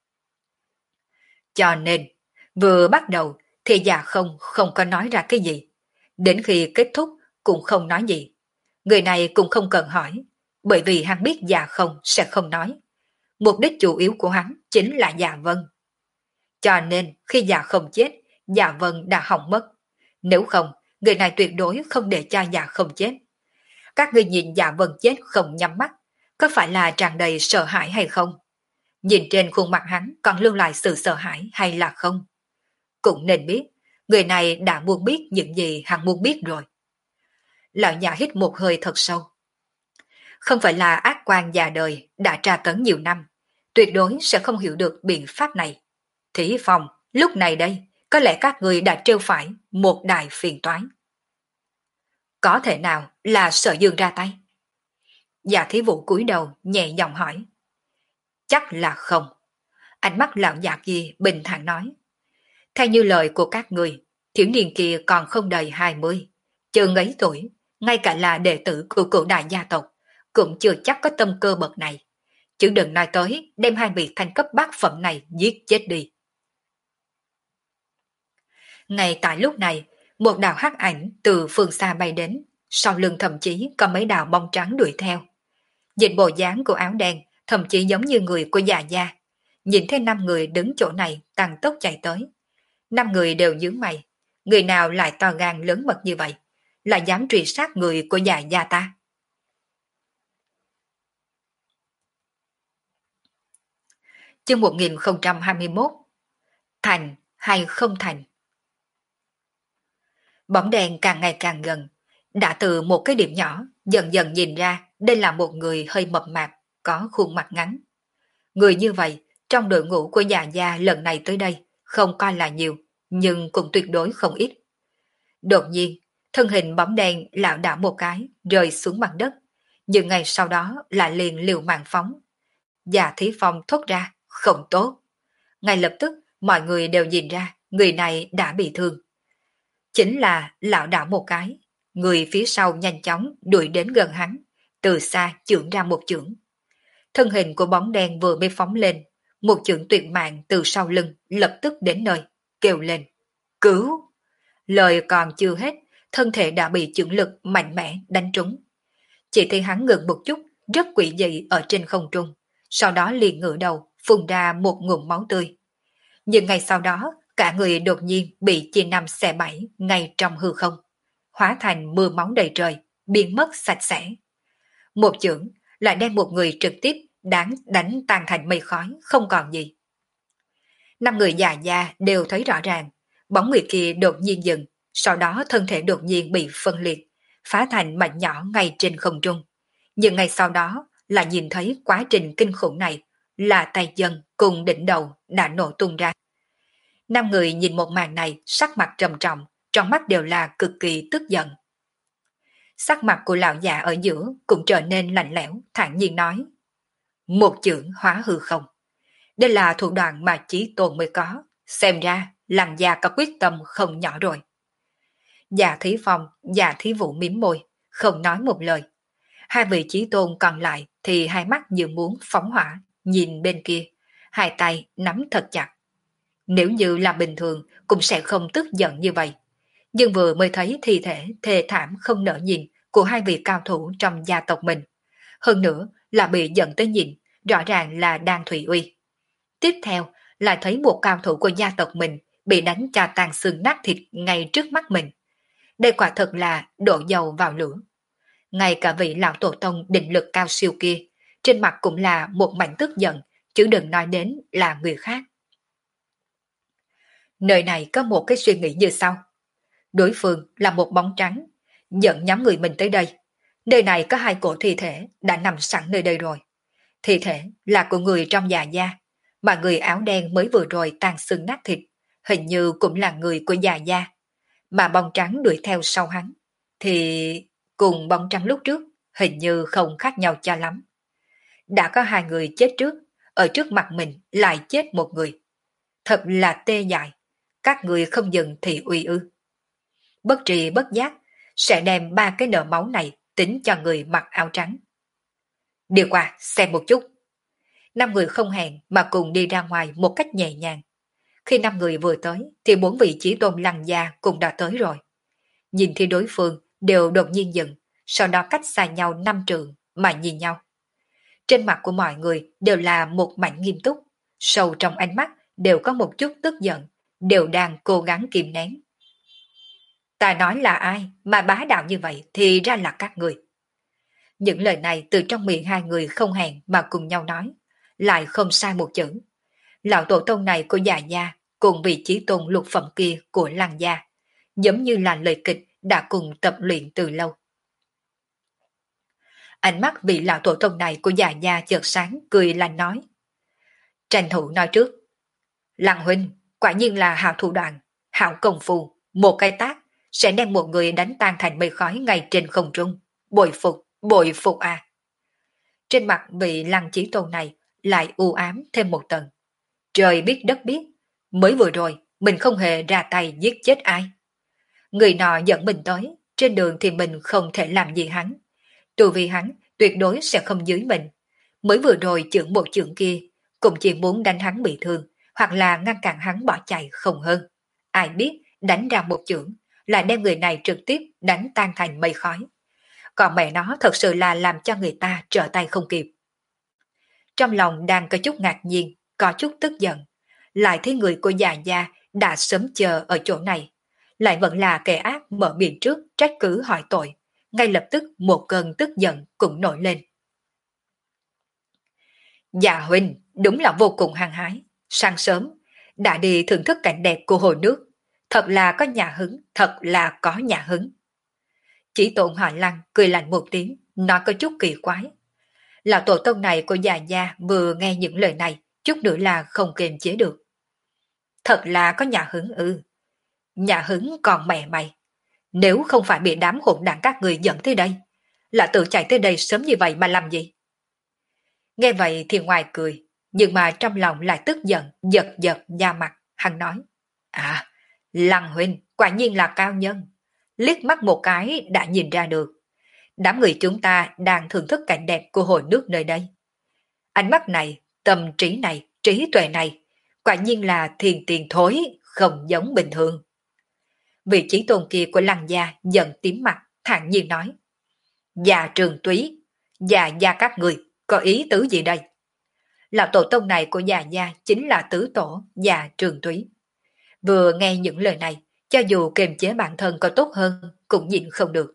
[SPEAKER 1] Cho nên, vừa bắt đầu thì già không không có nói ra cái gì. Đến khi kết thúc cũng không nói gì. Người này cũng không cần hỏi, bởi vì hắn biết già không sẽ không nói. Mục đích chủ yếu của hắn chính là già Vân. Cho nên khi già không chết, già Vân đã hỏng mất. Nếu không, người này tuyệt đối không để cho già không chết. Các người nhìn già Vân chết không nhắm mắt, có phải là tràn đầy sợ hãi hay không? Nhìn trên khuôn mặt hắn còn lưu lại sự sợ hãi hay là không? Cũng nên biết, người này đã muốn biết những gì hắn muốn biết rồi. Lão già hít một hơi thật sâu. Không phải là ác quan già đời đã tra tấn nhiều năm, tuyệt đối sẽ không hiểu được biện pháp này. Thí Phong, lúc này đây, có lẽ các người đã trêu phải một đại phiền toái. Có thể nào là Sở Dương ra tay? Dạ thí vụ cúi đầu nhẹ giọng hỏi. Chắc là không. Ánh mắt lão già kia bình thản nói. Theo như lời của các người, thiếu niên kia còn không đầy hai mươi, chừng ấy tuổi, ngay cả là đệ tử của cửu đại gia tộc, cũng chưa chắc có tâm cơ bậc này. Chứ đừng nói tới đem hai vị thanh cấp bát phẩm này giết chết đi. Ngay tại lúc này, một đạo hắc ảnh từ phương xa bay đến, sau lưng thậm chí có mấy đạo bóng trắng đuổi theo. Nhìn bộ dáng của áo đen, thậm chí giống như người của già gia. Nhìn thấy năm người đứng chỗ này tăng tốc chạy tới. Năm người đều nhướng mày. Người nào lại to gan lớn mật như vậy? Là dám truy sát người của già gia ta? Chương một nghìn không trăm hai mươi mốt. Thành hay không thành? Bóng đèn càng ngày càng gần. Đã từ một cái điểm nhỏ, dần dần nhìn ra đây là một người hơi mập mạp, có khuôn mặt ngắn. Người như vậy, trong đội ngũ của già gia lần này tới đây, không coi là nhiều, nhưng cũng tuyệt đối không ít. Đột nhiên, thân hình bóng đen lảo đảo một cái, rơi xuống mặt đất, nhưng ngay sau đó lại liền liều mạng phóng. Già Thí Phong thốt ra, không tốt. Ngay lập tức, mọi người đều nhìn ra, người này đã bị thương. Chính là lảo đảo một cái, người phía sau nhanh chóng đuổi đến gần hắn, từ xa chưởng ra một chưởng. Thân hình của bóng đen vừa mới phóng lên, một chưởng tuyệt mạng từ sau lưng lập tức đến nơi, kêu lên, cứu! Lời còn chưa hết, thân thể đã bị chưởng lực mạnh mẽ đánh trúng. Chỉ thấy hắn ngừng một chút, rất quỷ dị ở trên không trung, sau đó liền ngửa đầu, phun ra một ngụm máu tươi. Nhưng ngay sau đó, cả người đột nhiên bị chia năm xẻ bảy ngay trong hư không, hóa thành mưa máu đầy trời, biến mất sạch sẽ. Một chưởng lại đem một người trực tiếp đáng đánh tan thành mây khói, không còn gì. Năm người già gia đều thấy rõ ràng, bóng người kia đột nhiên dừng, sau đó thân thể đột nhiên bị phân liệt, phá thành mảnh nhỏ ngay trên không trung. Nhưng ngay sau đó là nhìn thấy quá trình kinh khủng này, là tay chân cùng đỉnh đầu đã nổ tung ra. Năm người nhìn một màn này sắc mặt trầm trọng, trong mắt đều là cực kỳ tức giận. Sắc mặt của lão già ở giữa cũng trở nên lạnh lẽo, thản nhiên nói. Một chưởng hóa hư không. Đây là thủ đoạn mà Chí Tôn mới có, xem ra làng già có quyết tâm không nhỏ rồi. Già Thí Phong, già Thí Vũ mím môi, không nói một lời. Hai vị Chí Tôn còn lại thì hai mắt như muốn phóng hỏa, nhìn bên kia, hai tay nắm thật chặt. Nếu như là bình thường cũng sẽ không tức giận như vậy. Nhưng vừa mới thấy thi thể thê thảm không nỡ nhìn của hai vị cao thủ trong gia tộc mình. Hơn nữa là bị giận tới nhìn, rõ ràng là đang thủy uy. Tiếp theo là thấy một cao thủ của gia tộc mình bị đánh cho tàn xương nát thịt ngay trước mắt mình. Đây quả thật là đổ dầu vào lửa. Ngay cả vị lão tổ tông định lực cao siêu kia, trên mặt cũng là một mảnh tức giận, chứ đừng nói đến là người khác. Nơi này có một cái suy nghĩ như sau. Đối phương là một bóng trắng, dẫn nhóm người mình tới đây. Nơi này có hai cổ thi thể đã nằm sẵn nơi đây rồi. Thi thể là của người trong già gia, mà người áo đen mới vừa rồi tàn xương nát thịt, hình như cũng là người của già gia. Mà bóng trắng đuổi theo sau hắn, thì cùng bóng trắng lúc trước hình như không khác nhau cho lắm. Đã có hai người chết trước, ở trước mặt mình lại chết một người. Thật là tê dại, các người không dừng thì uy ư. Bất trì bất giác, sẽ đem ba cái nợ máu này tính cho người mặc áo trắng. Đi qua xem một chút. Năm người không hẹn mà cùng đi ra ngoài một cách nhẹ nhàng. Khi năm người vừa tới thì bốn vị chí tôn lăng gia cũng đã tới rồi. Nhìn thì đối phương đều đột nhiên dừng, sau đó cách xa nhau năm trượng mà nhìn nhau. Trên mặt của mọi người đều là một mảnh nghiêm túc, sâu trong ánh mắt đều có một chút tức giận, đều đang cố gắng kìm nén. Ta nói là ai mà bá đạo như vậy thì ra là các người. Những lời này từ trong miệng hai người không hẹn mà cùng nhau nói, lại không sai một chữ. Lão tổ tông này của già gia cùng vị chí tôn lục phẩm kia của làng gia, giống như là lời kịch đã cùng tập luyện từ lâu. Ánh mắt vị lão tổ tông này của già gia chợt sáng, cười lành nói. Tranh thủ nói trước. Lăng huynh, quả nhiên là hảo thủ đoạn, hảo công phu, một cái tác sẽ đem một người đánh tan thành mây khói ngay trên không trung. Bội phục, bội phục à. Trên mặt vị lăng chí tôn này lại u ám thêm một tầng. Trời biết đất biết, mới vừa rồi mình không hề ra tay giết chết ai. Người nọ dẫn mình tới, trên đường thì mình không thể làm gì hắn. Tu vì hắn tuyệt đối sẽ không dưới mình. Mới vừa rồi chưởng một chưởng kia, cũng chỉ muốn đánh hắn bị thương, hoặc là ngăn cản hắn bỏ chạy không hơn. Ai biết đánh ra một chưởng, lại đem người này trực tiếp đánh tan thành mây khói. Còn mẹ nó thật sự là làm cho người ta trở tay không kịp. Trong lòng đang có chút ngạc nhiên, có chút tức giận. Lại thấy người của già gia đã sớm chờ ở chỗ này. Lại vẫn là kẻ ác mở miệng trước trách cứ hỏi tội. Ngay lập tức một cơn tức giận cũng nổi lên. Dạ huynh đúng là vô cùng hăng hái. Sáng sớm đã đi thưởng thức cảnh đẹp của hồ nước. Thật là có nhà hứng, thật là có nhà hứng. Chỉ tôn họ Lăng cười lạnh một tiếng, nói có chút kỳ quái. Lão tổ tông này của già gia vừa nghe những lời này, chút nữa là không kiềm chế được. Thật là có nhà hứng ư. Nhà hứng còn mẹ mày. Nếu không phải bị đám hỗn đảng các người dẫn tới đây, là tự chạy tới đây sớm như vậy mà làm gì? Nghe vậy thì ngoài cười, nhưng mà trong lòng lại tức giận, giật giật da mặt, hắn nói. À, Lăng huynh quả nhiên là cao nhân. Liếc mắt một cái đã nhìn ra được. Đám người chúng ta đang thưởng thức cảnh đẹp của hồ nước nơi đây. Ánh mắt này, tâm trí này, trí tuệ này, quả nhiên là thiền tiền thối, không giống bình thường. Vị trí tôn kia của Lăng gia giận tím mặt, thản nhiên nói. Già Trường Túy, già gia các người, có ý tứ gì đây? Lão tổ tông này của già gia chính là tứ tổ già Trường Túy. Vừa nghe những lời này, cho dù kiềm chế bản thân có tốt hơn, cũng nhịn không được.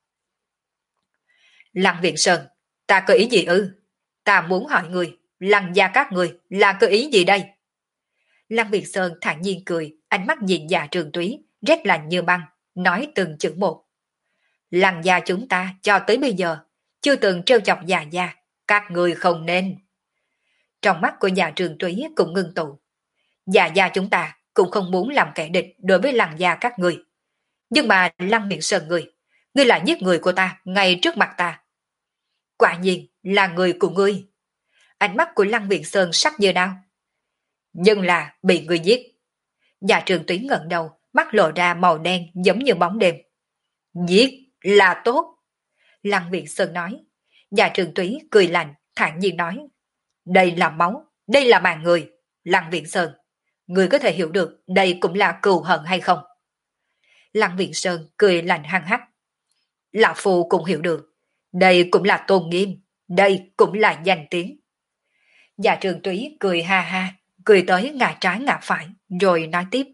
[SPEAKER 1] Lăng Viện Sơn, ta có ý gì ư? Ta muốn hỏi người, Lăng gia các người là có ý gì đây? Lăng Viện Sơn thản nhiên cười, ánh mắt nhìn già Trường Túy, rét lạnh như băng, nói từng chữ một. Lăng gia chúng ta cho tới bây giờ, chưa từng trêu chọc già gia, các người không nên. Trong mắt của già Trường Túy cũng ngưng tụ. Già gia chúng ta cũng không muốn làm kẻ địch đối với Lăng gia các người. Nhưng mà Lăng Viện Sơn người, ngươi lại giết người của ta ngay trước mặt ta. Quả nhiên là người của ngươi. Ánh mắt của Lăng Viện Sơn sắc như đao. Nhưng là bị ngươi giết. Già Trường Túy ngẩng đầu, mắt lộ ra màu đen giống như bóng đêm. Giết là tốt. Lăng Viện Sơn nói. Già Trường Túy cười lạnh, thản nhiên nói. Đây là máu, đây là mạng người. Lăng Viện Sơn, ngươi có thể hiểu được đây cũng là cừu hận hay không? Lăng Viện Sơn cười lạnh hăng hắc. Lão Phu cũng hiểu được. Đây cũng là tôn nghiêm, đây cũng là danh tiếng. Già Trường Túy cười ha ha, cười tới ngả trái ngả phải, rồi nói tiếp.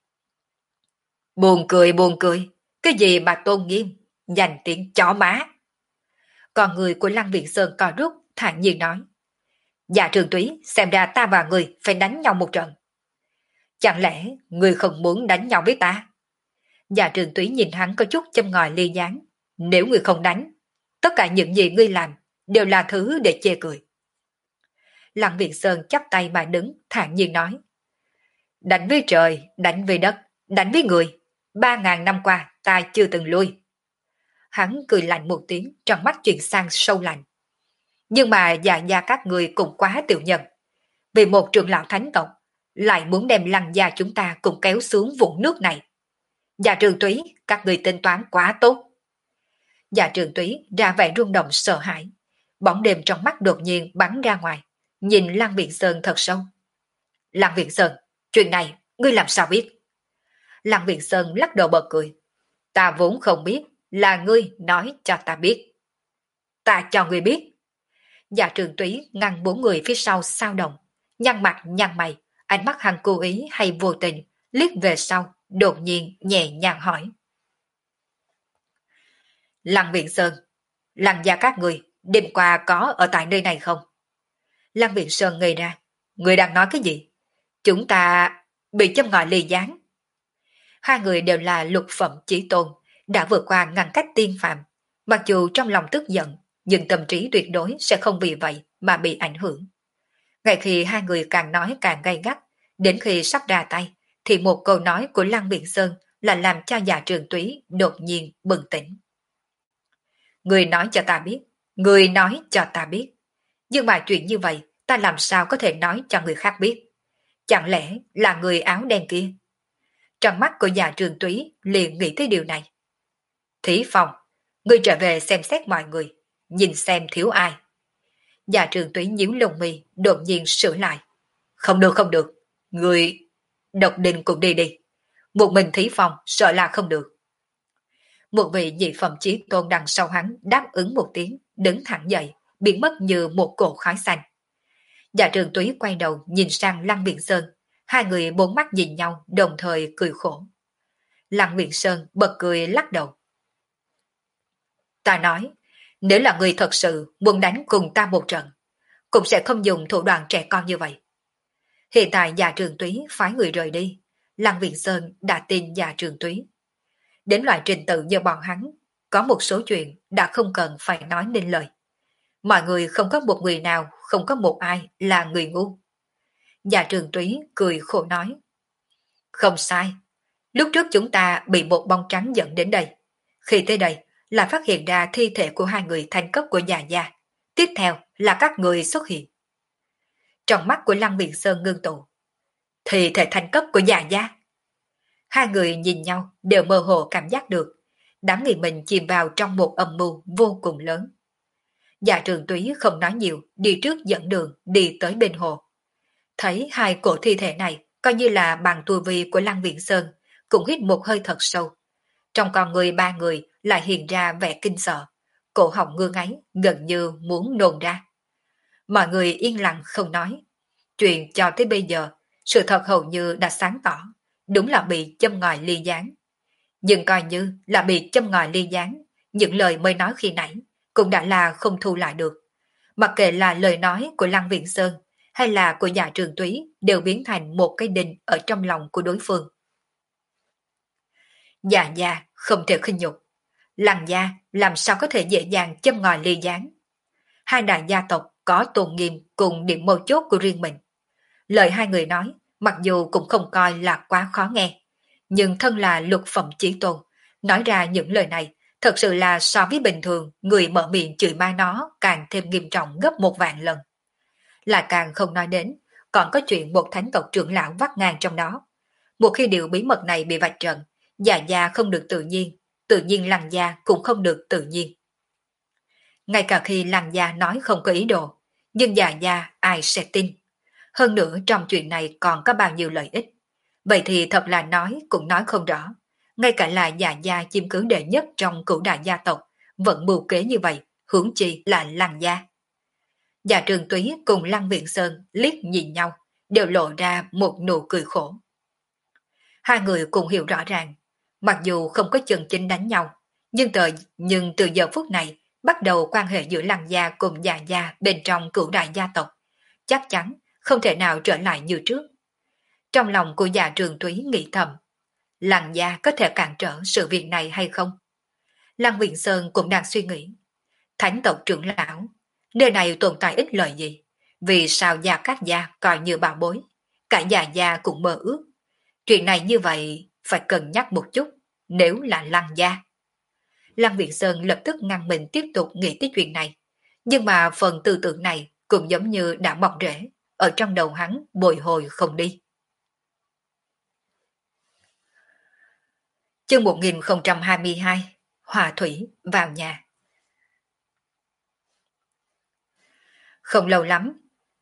[SPEAKER 1] Buồn cười buồn cười, cái gì mà tôn nghiêm, danh tiếng chó má. Còn người của Lăng Viện Sơn co rút, thản nhiên nói. Già Trường Túy, xem ra ta và người phải đánh nhau một trận. Chẳng lẽ người không muốn đánh nhau với ta? Già Trường Túy nhìn hắn có chút châm ngòi ly gián. Nếu người không đánh, tất cả những gì ngươi làm đều là thứ để chê cười. Lăng Viện Sơn chắp tay mà đứng, thản nhiên nói. Đánh với trời, đánh với đất, đánh với người. Ba ngàn năm qua ta chưa từng lui. Hắn cười lạnh một tiếng, trong mắt chuyển sang sâu lạnh. Nhưng mà già gia các người cũng quá tiểu nhân. Vì một trưởng lão thánh tộc, lại muốn đem Lăng gia chúng ta cùng kéo xuống vũng nước này. Già Trường Túy, các người tính toán quá tốt, Dạ Trường Túy ra vẻ rung động sợ hãi. Bóng đêm trong mắt đột nhiên bắn ra ngoài, nhìn Lăng Viễn Sơn thật sâu. Lăng Viễn Sơn, chuyện này, ngươi làm sao biết? Lăng Viễn Sơn lắc đầu bật cười. Ta vốn không biết, là ngươi nói cho ta biết. Ta cho ngươi biết. Dạ Trường Túy ngăn bốn người phía sau sao động, nhăn mặt nhăn mày, ánh mắt hắn cố ý hay vô tình, liếc về sau, đột nhiên nhẹ nhàng hỏi. Lăng Viễn Sơn, Lăng gia các người, đêm qua có ở tại nơi này không? Lăng Viễn Sơn ngây ra. Người đang nói cái gì? Chúng ta bị châm ngòi ly gián. Hai người đều là lục phẩm chí tôn, đã vượt qua ngăn cách tiên phạm. Mặc dù trong lòng tức giận, nhưng tâm trí tuyệt đối sẽ không vì vậy mà bị ảnh hưởng. Ngay khi hai người càng nói càng gay gắt, đến khi sắp ra tay, thì một câu nói của Lăng Viễn Sơn là làm cho Dạ Trường Túy đột nhiên bừng tỉnh. Người nói cho ta biết, người nói cho ta biết. Nhưng mà chuyện như vậy, ta làm sao có thể nói cho người khác biết? Chẳng lẽ là người áo đen kia? Trong mắt của Dạ Trường Túy liền nghĩ tới điều này. Thí Phong, ngươi trở về xem xét mọi người, nhìn xem thiếu ai. Dạ Trường Túy nhíu lông mi, đột nhiên sửa lại. Không được không được, người độc đình cũng đi đi. Một mình Thí Phong sợ là không được. Một vị nhị phẩm chí tôn đằng sau hắn đáp ứng một tiếng, đứng thẳng dậy, biến mất như một cột khói xanh. Dạ Trường Túy quay đầu nhìn sang Lăng Viễn Sơn, hai người bốn mắt nhìn nhau đồng thời cười khổ. Lăng Viễn Sơn bật cười lắc đầu. Ta nói, nếu là người thật sự muốn đánh cùng ta một trận, cũng sẽ không dùng thủ đoạn trẻ con như vậy. Hiện tại Dạ Trường Túy phái người rời đi, Lăng Viễn Sơn đã tin Dạ Trường Túy. Đến loại trình tự như bọn hắn, có một số chuyện đã không cần phải nói nên lời. Mọi người không có một người nào, không có một ai là người ngu. Dạ Trường Túy cười khổ nói. Không sai, lúc trước chúng ta bị một bóng trắng dẫn đến đây. Khi tới đây là phát hiện ra thi thể của hai người thành cấp của Dạ gia. Tiếp theo là các người xuất hiện. Trong mắt của Lăng Viễn Sơn ngưng tụ. Thi thể thành cấp của Dạ gia. Hai người nhìn nhau đều mơ hồ cảm giác được. Đám người mình chìm vào trong một âm mưu vô cùng lớn. Dạ Trường Túy không nói nhiều, đi trước dẫn đường, đi tới bên hồ. Thấy hai cổ thi thể này, coi như là bằng tu vi của Lăng Viễn Sơn, cũng hít một hơi thật sâu. Trong con người ba người lại hiện ra vẻ kinh sợ, cổ họng ngơ ngáy, gần như muốn nôn ra. Mọi người yên lặng không nói. Chuyện cho tới bây giờ, sự thật hầu như đã sáng tỏ, đúng là bị châm ngòi ly gián. Nhưng coi như là bị châm ngòi ly gián, những lời mới nói khi nãy cũng đã là không thu lại được. Mặc kệ là lời nói của Lăng Viễn Sơn hay là của Dạ Trường Túy đều biến thành một cái đinh ở trong lòng của đối phương. Dạ gia không thể khinh nhục. Lăng gia làm sao có thể dễ dàng châm ngòi ly gián. Hai đại gia tộc có tôn nghiêm cùng điểm mấu chốt của riêng mình. Lời hai người nói, mặc dù cũng không coi là quá khó nghe, nhưng thân là lục phẩm chí tôn, nói ra những lời này thật sự là so với bình thường người mở miệng chửi ma nó càng thêm nghiêm trọng gấp một vạn lần. Là càng không nói đến, còn có chuyện một thánh tộc trưởng lão vắt ngang trong đó. Một khi điều bí mật này bị vạch trần, Dạ gia không được tự nhiên, tự nhiên Lăng gia cũng không được tự nhiên. Ngay cả khi Lăng gia nói không có ý đồ, nhưng Dạ gia ai sẽ tin. Hơn nữa trong chuyện này còn có bao nhiêu lợi ích. Vậy thì thật là nói cũng nói không rõ. Ngay cả là Dạ gia chiếm cứ đệ nhất trong cửu đại gia tộc vẫn mưu kế như vậy, hướng chi là Lăng gia. Dạ Trường Túy cùng Lăng Viễn Sơn liếc nhìn nhau, đều lộ ra một nụ cười khổ. Hai người cùng hiểu rõ ràng, mặc dù không có chân chính đánh nhau, nhưng từ, nhưng từ giờ phút này bắt đầu quan hệ giữa Lăng gia cùng Dạ gia bên trong cửu đại gia tộc, chắc chắn không thể nào trở lại như trước. Trong lòng của Dạ Trường Túy nghĩ thầm, Lăng gia có thể cản trở sự việc này hay không? Lăng Viễn Sơn cũng đang suy nghĩ, thánh tộc trưởng lão, nơi này tồn tại ích lợi gì? Vì sao Gia Cát gia coi như bảo bối, cả Dạ gia cũng mơ ước. Chuyện này như vậy phải cân nhắc một chút, nếu là Lăng gia. Lăng Viễn Sơn lập tức ngăn mình tiếp tục nghĩ tới chuyện này, nhưng mà phần tư tưởng này cũng giống như đã mọc rễ, ở trong đầu hắn bồi hồi không đi. Chương một nghìn không trăm hai mươi hai Hòa thủy vào nhà. Không lâu lắm,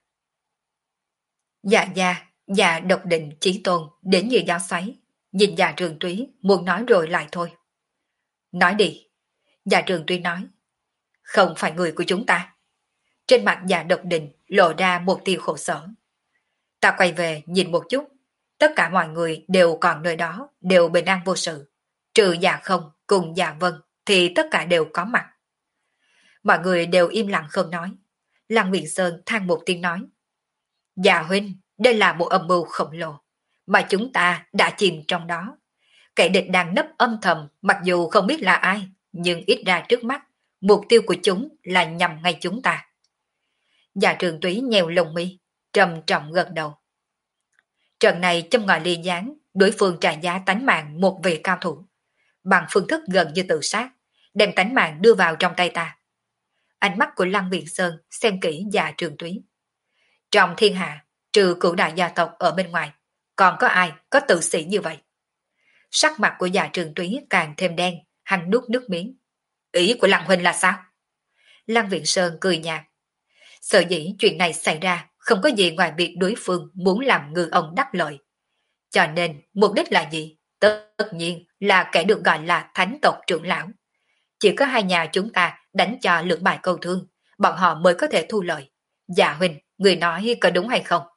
[SPEAKER 1] dạ gia, dạ độc định chí tôn đến như gió xoáy, nhìn dạ trường túy muốn nói rồi lại thôi. Nói đi, dạ trường túy nói, không phải người của chúng ta. Trên mặt dạ độc định lộ ra một tia khổ sở. Ta quay về nhìn một chút, tất cả mọi người đều còn nơi đó, đều bình an vô sự. Trừ dạ không cùng dạ vân thì tất cả đều có mặt. Mọi người đều im lặng không nói. Lăng Viễn Sơn than một tiếng nói, dạ huynh, đây là một âm mưu khổng lồ, mà chúng ta đã chìm trong đó. Kẻ địch đang nấp âm thầm, mặc dù không biết là ai, nhưng ít ra trước mắt, mục tiêu của chúng là nhằm ngay chúng ta. Dạ trường túy nhèo lông mi, trầm trọng gật đầu. Trận này trong ngòi ly gián, đối phương trả giá tánh mạng một vị cao thủ, bằng phương thức gần như tự sát, đem tánh mạng đưa vào trong tay ta. Ánh mắt của Lăng Viễn Sơn xem kỹ dạ trường túy. Trong thiên hạ, trừ cửu đại gia tộc ở bên ngoài, còn có ai có tự sĩ như vậy? Sắc mặt của dạ trường túy càng thêm đen, hắn nuốt nước miếng. Ý của Lăng huynh là sao? Lăng Viễn Sơn cười nhạt. Sở dĩ chuyện này xảy ra không có gì ngoài việc đối phương muốn làm ngư ông đắc lợi. Cho nên mục đích là gì? Tất nhiên là kẻ được gọi là thánh tộc trưởng lão. Chỉ có hai nhà chúng ta đánh cho lưỡng bại câu thương, bọn họ mới có thể thu lợi. Dạ huynh, người nói có đúng hay không?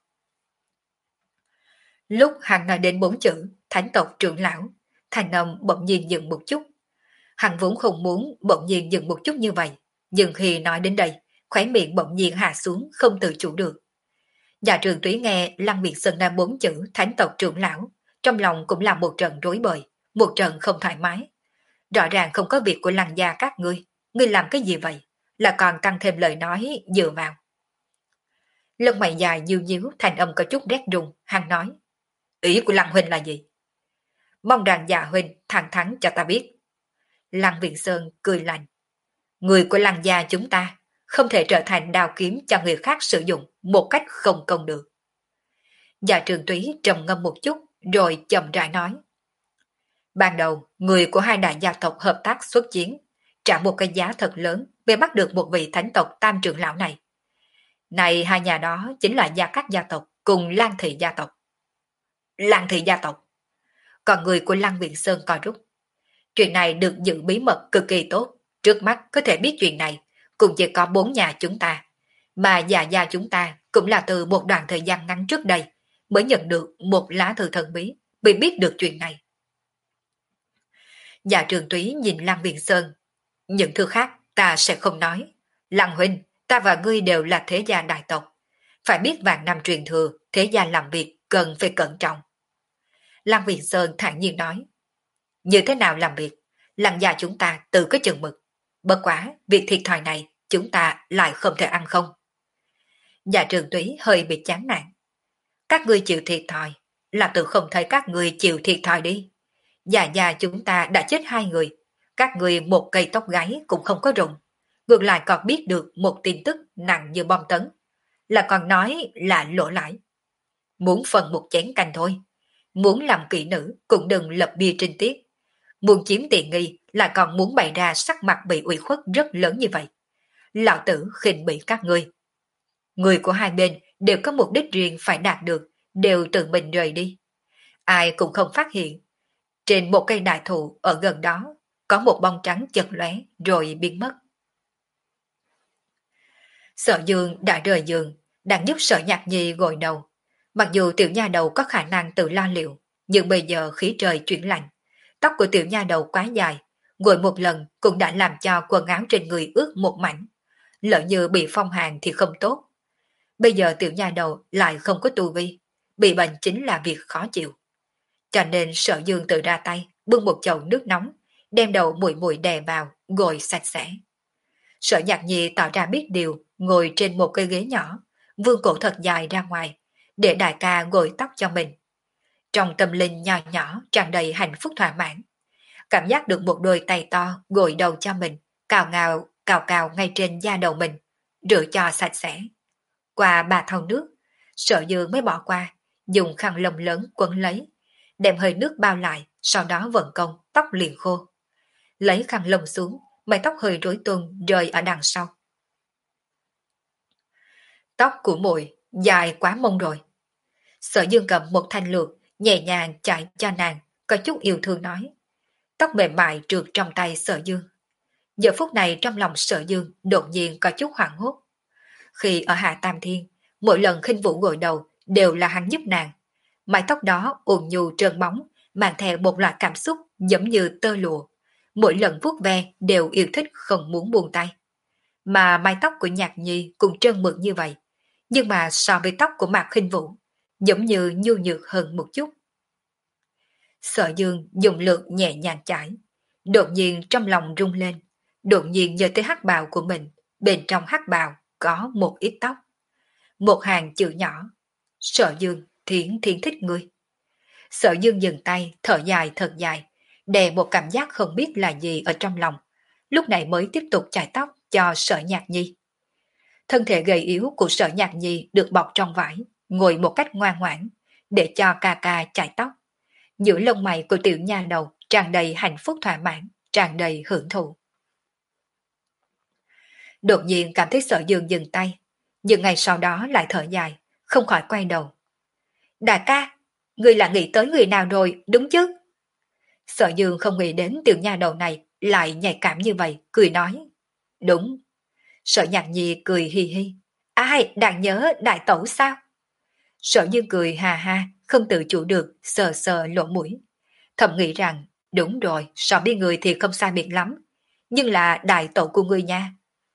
[SPEAKER 1] Lúc hắn nói đến bốn chữ thánh tộc trưởng lão, thành âm bỗng nhiên dừng một chút. Hắn vốn không muốn bỗng nhiên dừng một chút như vậy, nhưng khi nói đến đây, khóe miệng bỗng nhiên hạ xuống không tự chủ được. Dạ trường túy nghe Lăng Viễn Sơn nam bốn chữ thánh tộc trưởng lão, trong lòng cũng là một trận rối bời, một trận không thoải mái. Rõ ràng không có việc của Lăng gia các ngươi, ngươi làm cái gì vậy? Là còn tăng thêm lời nói dựa vào. Lông mày dài nhíu nhíu, thành âm có chút rét run, hắn nói. Ý của Lăng huynh là gì? Mong rằng dạ huynh thẳng thắn cho ta biết. Lăng Viễn Sơn cười lạnh. Người của Lăng gia chúng ta không thể trở thành đao kiếm cho người khác sử dụng một cách không công được. Dạ trường túy trầm ngâm một chút rồi chậm rãi nói. Ban đầu, người của hai đại gia tộc hợp tác xuất chiến, trả một cái giá thật lớn để bắt được một vị thánh tộc tam trưởng lão này. Này hai nhà đó chính là Gia Cát gia tộc cùng Lan Thị gia tộc. Lan Thị gia tộc. Còn người của Lăng Viễn Sơn coi rút. Chuyện này được giữ bí mật cực kỳ tốt. Trước mắt có thể biết chuyện này cũng chỉ có bốn nhà chúng ta. Mà gia gia chúng ta cũng là từ một đoạn thời gian ngắn trước đây mới nhận được một lá thư thần bí bị biết được chuyện này. Dạ trường túy nhìn Lăng Viễn Sơn. Những thứ khác ta sẽ không nói. Lăng huynh, ta và ngươi đều là thế gia đại tộc. Phải biết vạn năm truyền thừa, thế gia làm việc cần phải cẩn trọng. Lăng Viễn Sơn thản nhiên nói. Như thế nào làm việc? Lăng gia chúng ta tự có chừng mực. Bất quá, việc thiệt thòi này chúng ta lại không thể ăn không. Dạ trường túy hơi bị chán nản. Các ngươi chịu thiệt thòi, là tự không thấy các ngươi chịu thiệt thòi đi. Dạ dạ chúng ta đã chết hai người, các ngươi một cây tóc gáy cũng không có rụng. Ngược lại còn biết được một tin tức nặng như bom tấn, là còn nói là lỗ lãi. Muốn phần một chén canh thôi, muốn làm kỹ nữ cũng đừng lập bia trinh tiết. Muốn chiếm tiện nghi là còn muốn bày ra sắc mặt bị ủy khuất rất lớn như vậy. Lão tử khinh bỉ các ngươi. Người của hai bên đều có mục đích riêng phải đạt được, đều tự mình rời đi. Ai cũng không phát hiện. Trên một cây đại thụ ở gần đó, có một bông trắng chật lóe rồi biến mất. Sở Dương đã rời giường, đang giúp Sở Nhạc Nhi gội đầu. Mặc dù tiểu nha đầu có khả năng tự lo liệu, nhưng bây giờ khí trời chuyển lạnh. Tóc của tiểu nha đầu quá dài, gội một lần cũng đã làm cho quần áo trên người ướt một mảnh. Lỡ như bị phong hàn thì không tốt. Bây giờ tiểu nha đầu lại không có tu vi, bị bệnh chính là việc khó chịu. Cho nên Sở Dương tự ra tay, bưng một chậu nước nóng, đem đầu muội muội đè vào, gội sạch sẽ. Sở Nhạc Nhi tỏ ra biết điều, ngồi trên một cây ghế nhỏ, vươn cổ thật dài ra ngoài, để đại ca gội tóc cho mình. Trong tâm linh nhỏ nhỏ tràn đầy hạnh phúc thỏa mãn. Cảm giác được một đôi tay to gội đầu cho mình, cào ngào, cào cào ngay trên da đầu mình, rửa cho sạch sẽ. Qua ba thau nước, Sở Dương mới bỏ qua, dùng khăn lông lớn quấn lấy, đem hơi nước bao lại, sau đó vận công, tóc liền khô. lấy khăn lông xuống, mái tóc hơi rối tung rơi ở đằng sau. Tóc của muội dài quá mông rồi. Sở Dương cầm một thanh lược, nhẹ nhàng chải cho nàng, có chút yêu thương nói. Tóc mềm mại trượt trong tay Sở Dương. Giờ phút này trong lòng Sở Dương đột nhiên có chút hoảng hốt. Khi ở Hạ Tam Thiên, mỗi lần khinh vũ gội đầu đều là hắn giúp nàng. Mái tóc đó ôn nhu trơn bóng, mang theo một loại cảm xúc giống như tơ lụa. Mỗi lần vuốt ve đều yêu thích không muốn buông tay. Mà mái tóc của Nhạc Nhi cũng trơn mượt như vậy. Nhưng mà so với tóc của Mạc Khinh Vũ, giống như nhu nhược hơn một chút. Sở Dương dùng lược nhẹ nhàng chải. Đột nhiên trong lòng rung lên. Đột nhiên nhớ tới hắc bào của mình. Bên trong hắc bào có một ít tóc. Một hàng chữ nhỏ. Sở Dương, thiến thiến thích ngươi. Sở Dương dừng tay, thở dài thật dài. Đè một cảm giác không biết là gì ở trong lòng. Lúc này mới tiếp tục chải tóc cho Sở Nhạc Nhi. Thân thể gầy yếu của Sở Nhạc Nhi được bọc trong vải, ngồi một cách ngoan ngoãn, để cho ca ca chải tóc. Giữa lông mày của tiểu nha đầu tràn đầy hạnh phúc thỏa mãn, tràn đầy hưởng thụ. Đột nhiên cảm thấy Sở Dương dừng tay, nhưng ngày sau đó lại thở dài, không khỏi quay đầu. Đại ca, người là nghĩ tới người nào rồi, đúng chứ? Sở Dương không nghĩ đến tiểu nha đầu này lại nhạy cảm như vậy, cười nói. Đúng. Sở Nhạc Nhi cười hi hi. Ai, đang nhớ đại tẩu sao? Sở Dương cười hà ha, không tự chủ được, sờ sờ lỗ mũi. Thầm nghĩ rằng, đúng rồi, so với người thì không sai biệt lắm. Nhưng là đại tẩu của người nha.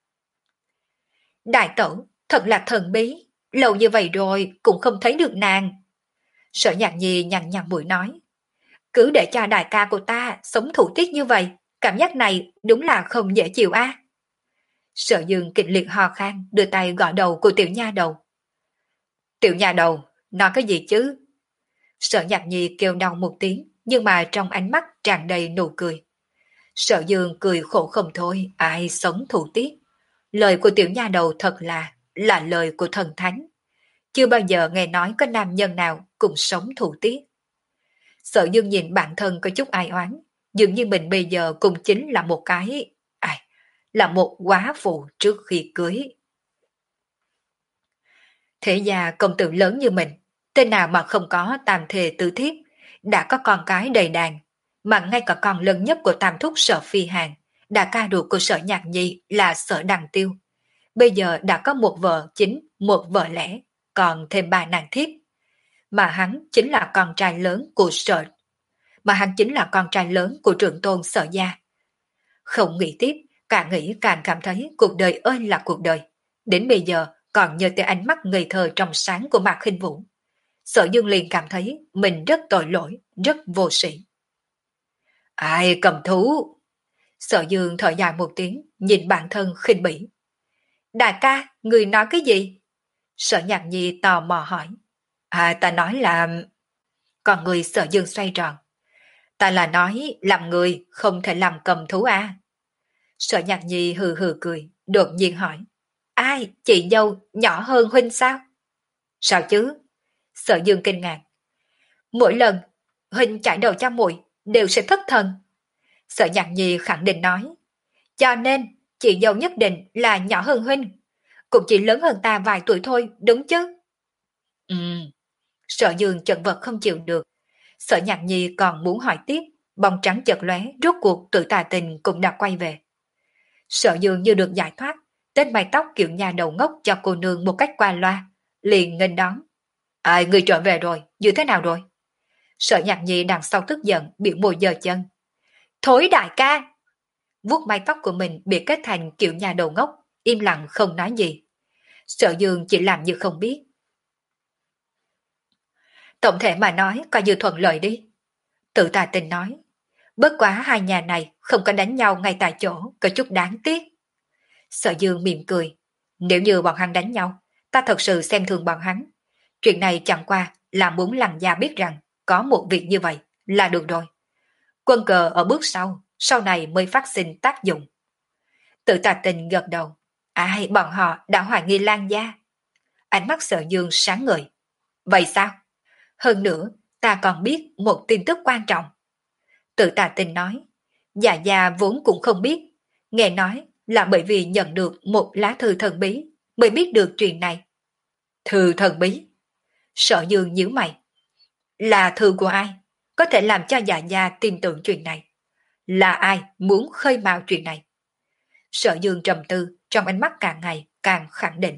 [SPEAKER 1] Đại tẩu, thật là thần bí. Lâu như vậy rồi cũng không thấy được nàng. Sở Nhạc Nhi nhằn nhằn mũi nói. Cứ để cho đại ca của ta sống thủ tiết như vậy, cảm giác này đúng là không dễ chịu a. Sở Dương kịch liệt ho khan, đưa tay gõ đầu của tiểu nha đầu. Tiểu nha đầu, nói cái gì chứ? Sở Nhạc Nhi kêu đau một tiếng, nhưng mà trong ánh mắt tràn đầy nụ cười. Sở Dương cười khổ không thôi, ai sống thủ tiết. Lời của tiểu nha đầu thật là, là lời của thần thánh. Chưa bao giờ nghe nói có nam nhân nào cùng sống thủ tiết. Sở Dương nhìn bản thân có chút ai oán, dường như mình bây giờ cũng chính là một cái, ai, là một quá phụ trước khi cưới. Thế gia công tử lớn như mình, tên nào mà không có tam thề tứ thiết, đã có con cái đầy đàn, mà ngay cả con lớn nhất của tam thúc Sở Phi Hàn, đã ca ruột của Sở Nhạc Nhi là Sở Đằng Tiêu. Bây giờ đã có một vợ chính, một vợ lẽ, còn thêm ba nàng thiếp. Mà hắn chính là con trai lớn của Sở, mà hắn chính là con trai lớn của trưởng tôn Sở Gia. Không nghĩ tiếp, càng nghĩ càng cảm thấy cuộc đời ơi là cuộc đời. Đến bây giờ còn nhớ tới ánh mắt ngây thơ trong sáng của Mạc Khinh Vũ. Sở Dương liền cảm thấy mình rất tội lỗi, rất vô sĩ. Ai cầm thú? Sở Dương thở dài một tiếng, nhìn bản thân khinh bỉ. Đại ca, người nói cái gì? Sở Nhạc Nhi tò mò hỏi. À, ta nói là... Còn người Sở Dương xoay tròn. Ta là nói làm người không thể làm cầm thú à? Sở Nhạc Nhi hừ hừ cười, đột nhiên hỏi. Ai, chị dâu nhỏ hơn huynh sao? Sao chứ? Sở Dương kinh ngạc. Mỗi lần huynh chải đầu cho muội đều sẽ thất thần. Sở Nhạc Nhi khẳng định nói. Cho nên chị dâu nhất định là nhỏ hơn huynh, cũng chỉ lớn hơn ta vài tuổi thôi, đúng chứ? Ừ. Sở Dương chật vật không chịu được. Sở Nhạc Nhi còn muốn hỏi tiếp, bóng trắng chợt lóe, rốt cuộc tự tà tình cũng đã quay về. Sở Dương như được giải thoát, tên mái tóc kiểu nhà đầu ngốc cho cô nương một cách qua loa, liền nghênh đón. Ai, người trở về rồi, như thế nào rồi? Sở Nhạc Nhi đằng sau tức giận, biểu môi giơ chân. Thối đại ca! Vuốt mái tóc của mình bị kết thành kiểu nhà đầu ngốc, im lặng không nói gì. Sở Dương chỉ làm như không biết. Tổng thể mà nói coi như thuận lợi đi. Tự tà tình nói. Bất quá hai nhà này không có đánh nhau ngay tại chỗ, có chút đáng tiếc. Sở Dương mỉm cười. Nếu như bọn hắn đánh nhau, ta thật sự xem thường bọn hắn. Chuyện này chẳng qua là muốn lằn da biết rằng có một việc như vậy là được rồi. Quân cờ ở bước sau, sau này mới phát sinh tác dụng. Tự tà tình gật đầu. Ai, bọn họ đã hoài nghi Lan gia. Ánh mắt Sở Dương sáng ngời. Vậy sao? Hơn nữa, ta còn biết một tin tức quan trọng. Tự tà tình nói. Già già vốn cũng không biết, nghe nói là bởi vì nhận được một lá thư thần bí mới biết được chuyện này. Thư thần bí? Sở Dương nhíu mày. Là thư của ai? Có thể làm cho già già tin tưởng chuyện này. Là ai muốn khơi mào chuyện này? Sở Dương trầm tư, trong ánh mắt càng ngày càng khẳng định.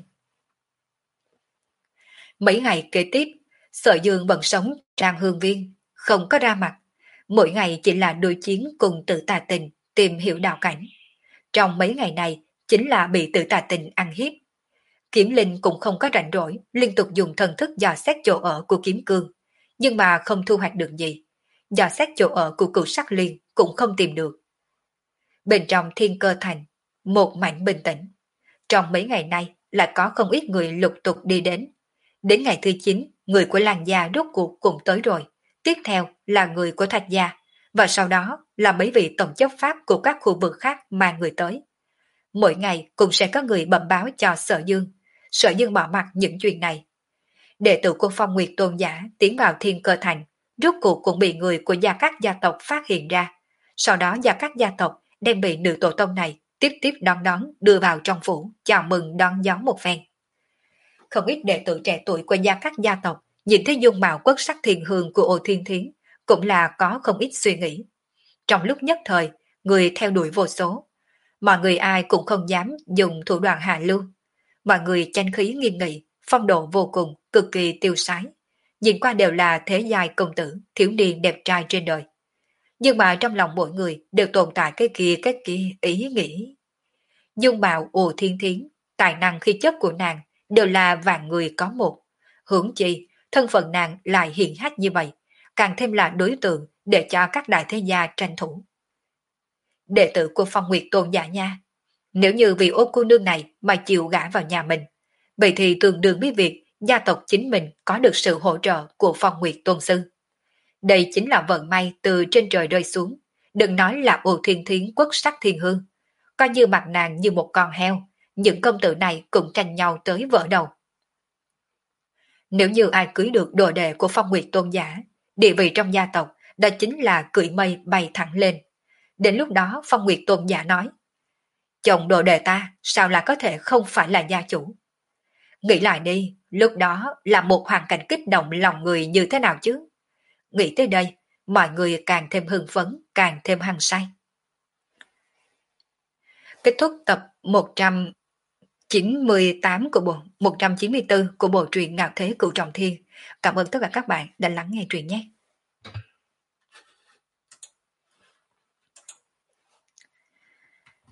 [SPEAKER 1] Mấy ngày kế tiếp, Sở Dương vẫn sống trang hương viên, không có ra mặt. Mỗi ngày chỉ là đối chiến cùng tự tà tình, tìm hiểu đạo cảnh. Trong mấy ngày này, chính là bị tự tà tình ăn hiếp. Kiếm Linh cũng không có rảnh rỗi, liên tục dùng thần thức dò xét chỗ ở của Kiếm Cương, nhưng mà không thu hoạch được gì. Dò xét chỗ ở của cửu sắc liên cũng không tìm được. Bên trong Thiên Cơ Thành, một mảnh bình tĩnh. Trong mấy ngày nay lại có không ít người lục tục đi đến. Đến ngày thứ chín, người của làng gia rốt cuộc cũng tới rồi. Tiếp theo là người của Thạch gia, và sau đó là mấy vị tổng chấp pháp của các khu vực khác mang người tới. Mỗi ngày cũng sẽ có người bẩm báo cho Sở Dương. Sở Dương bỏ mặt những chuyện này. Đệ tử của Phong Nguyệt Tôn giả tiến vào Thiên Cơ Thành, rốt cuộc cũng bị người của gia các gia tộc phát hiện ra. Sau đó gia các gia tộc đem bị nữ tổ tông này tiếp tiếp đón đón đưa vào trong phủ, chào mừng đón gió một phen. Không ít đệ tử trẻ tuổi của gia các gia tộc nhìn thấy dung mạo quốc sắc thiền hương của Ô Thiên Thiến cũng là có không ít suy nghĩ. Trong lúc nhất thời, người theo đuổi vô số. Mọi người ai cũng không dám dùng thủ đoạn hạ lưu. Mọi người tranh khí nghiêm nghị, phong độ vô cùng, cực kỳ tiêu sái. Nhìn qua đều là thế giai công tử, thiếu niên đẹp trai trên đời. Nhưng mà trong lòng mỗi người đều tồn tại cái kia cái kia ý nghĩ. Dung mạo Ô Thiên Thiến, tài năng khí chất của nàng đều là vạn người có một. Hưởng chi, thân phận nàng lại hiển hách như vậy, càng thêm là đối tượng để cho các đại thế gia tranh thủ. Đệ tử của Phong Nguyệt Tôn giả nha, nếu như vì Ô cô nương này mà chịu gả vào nhà mình, vậy thì tương đương với việc gia tộc chính mình có được sự hỗ trợ của Phong Nguyệt Tôn sư. Đây chính là vận may từ trên trời rơi xuống, đừng nói là Ô Thiên Thiến quốc sắc thiên hương. Coi như mặt nàng như một con heo, những công tử này cũng tranh nhau tới vỡ đầu. Nếu như ai cưới được đồ đệ của Phong Nguyệt Tôn giả, địa vị trong gia tộc đó chính là cưỡi mây bay thẳng lên. Đến lúc đó Phong Nguyệt Tôn giả nói, chồng đồ đệ ta sao là có thể không phải là gia chủ. Nghĩ lại đi, lúc đó là một hoàn cảnh kích động lòng người như thế nào chứ? Nghĩ tới đây, mọi người càng thêm hưng phấn, càng thêm hăng say. Kết thúc tập một trăm chín mươi tám của bộ một trăm chín mươi tư của bộ truyện Ngạo Thế Cửu Trọng Thiên. Cảm ơn tất cả các bạn đã lắng nghe truyện nhé.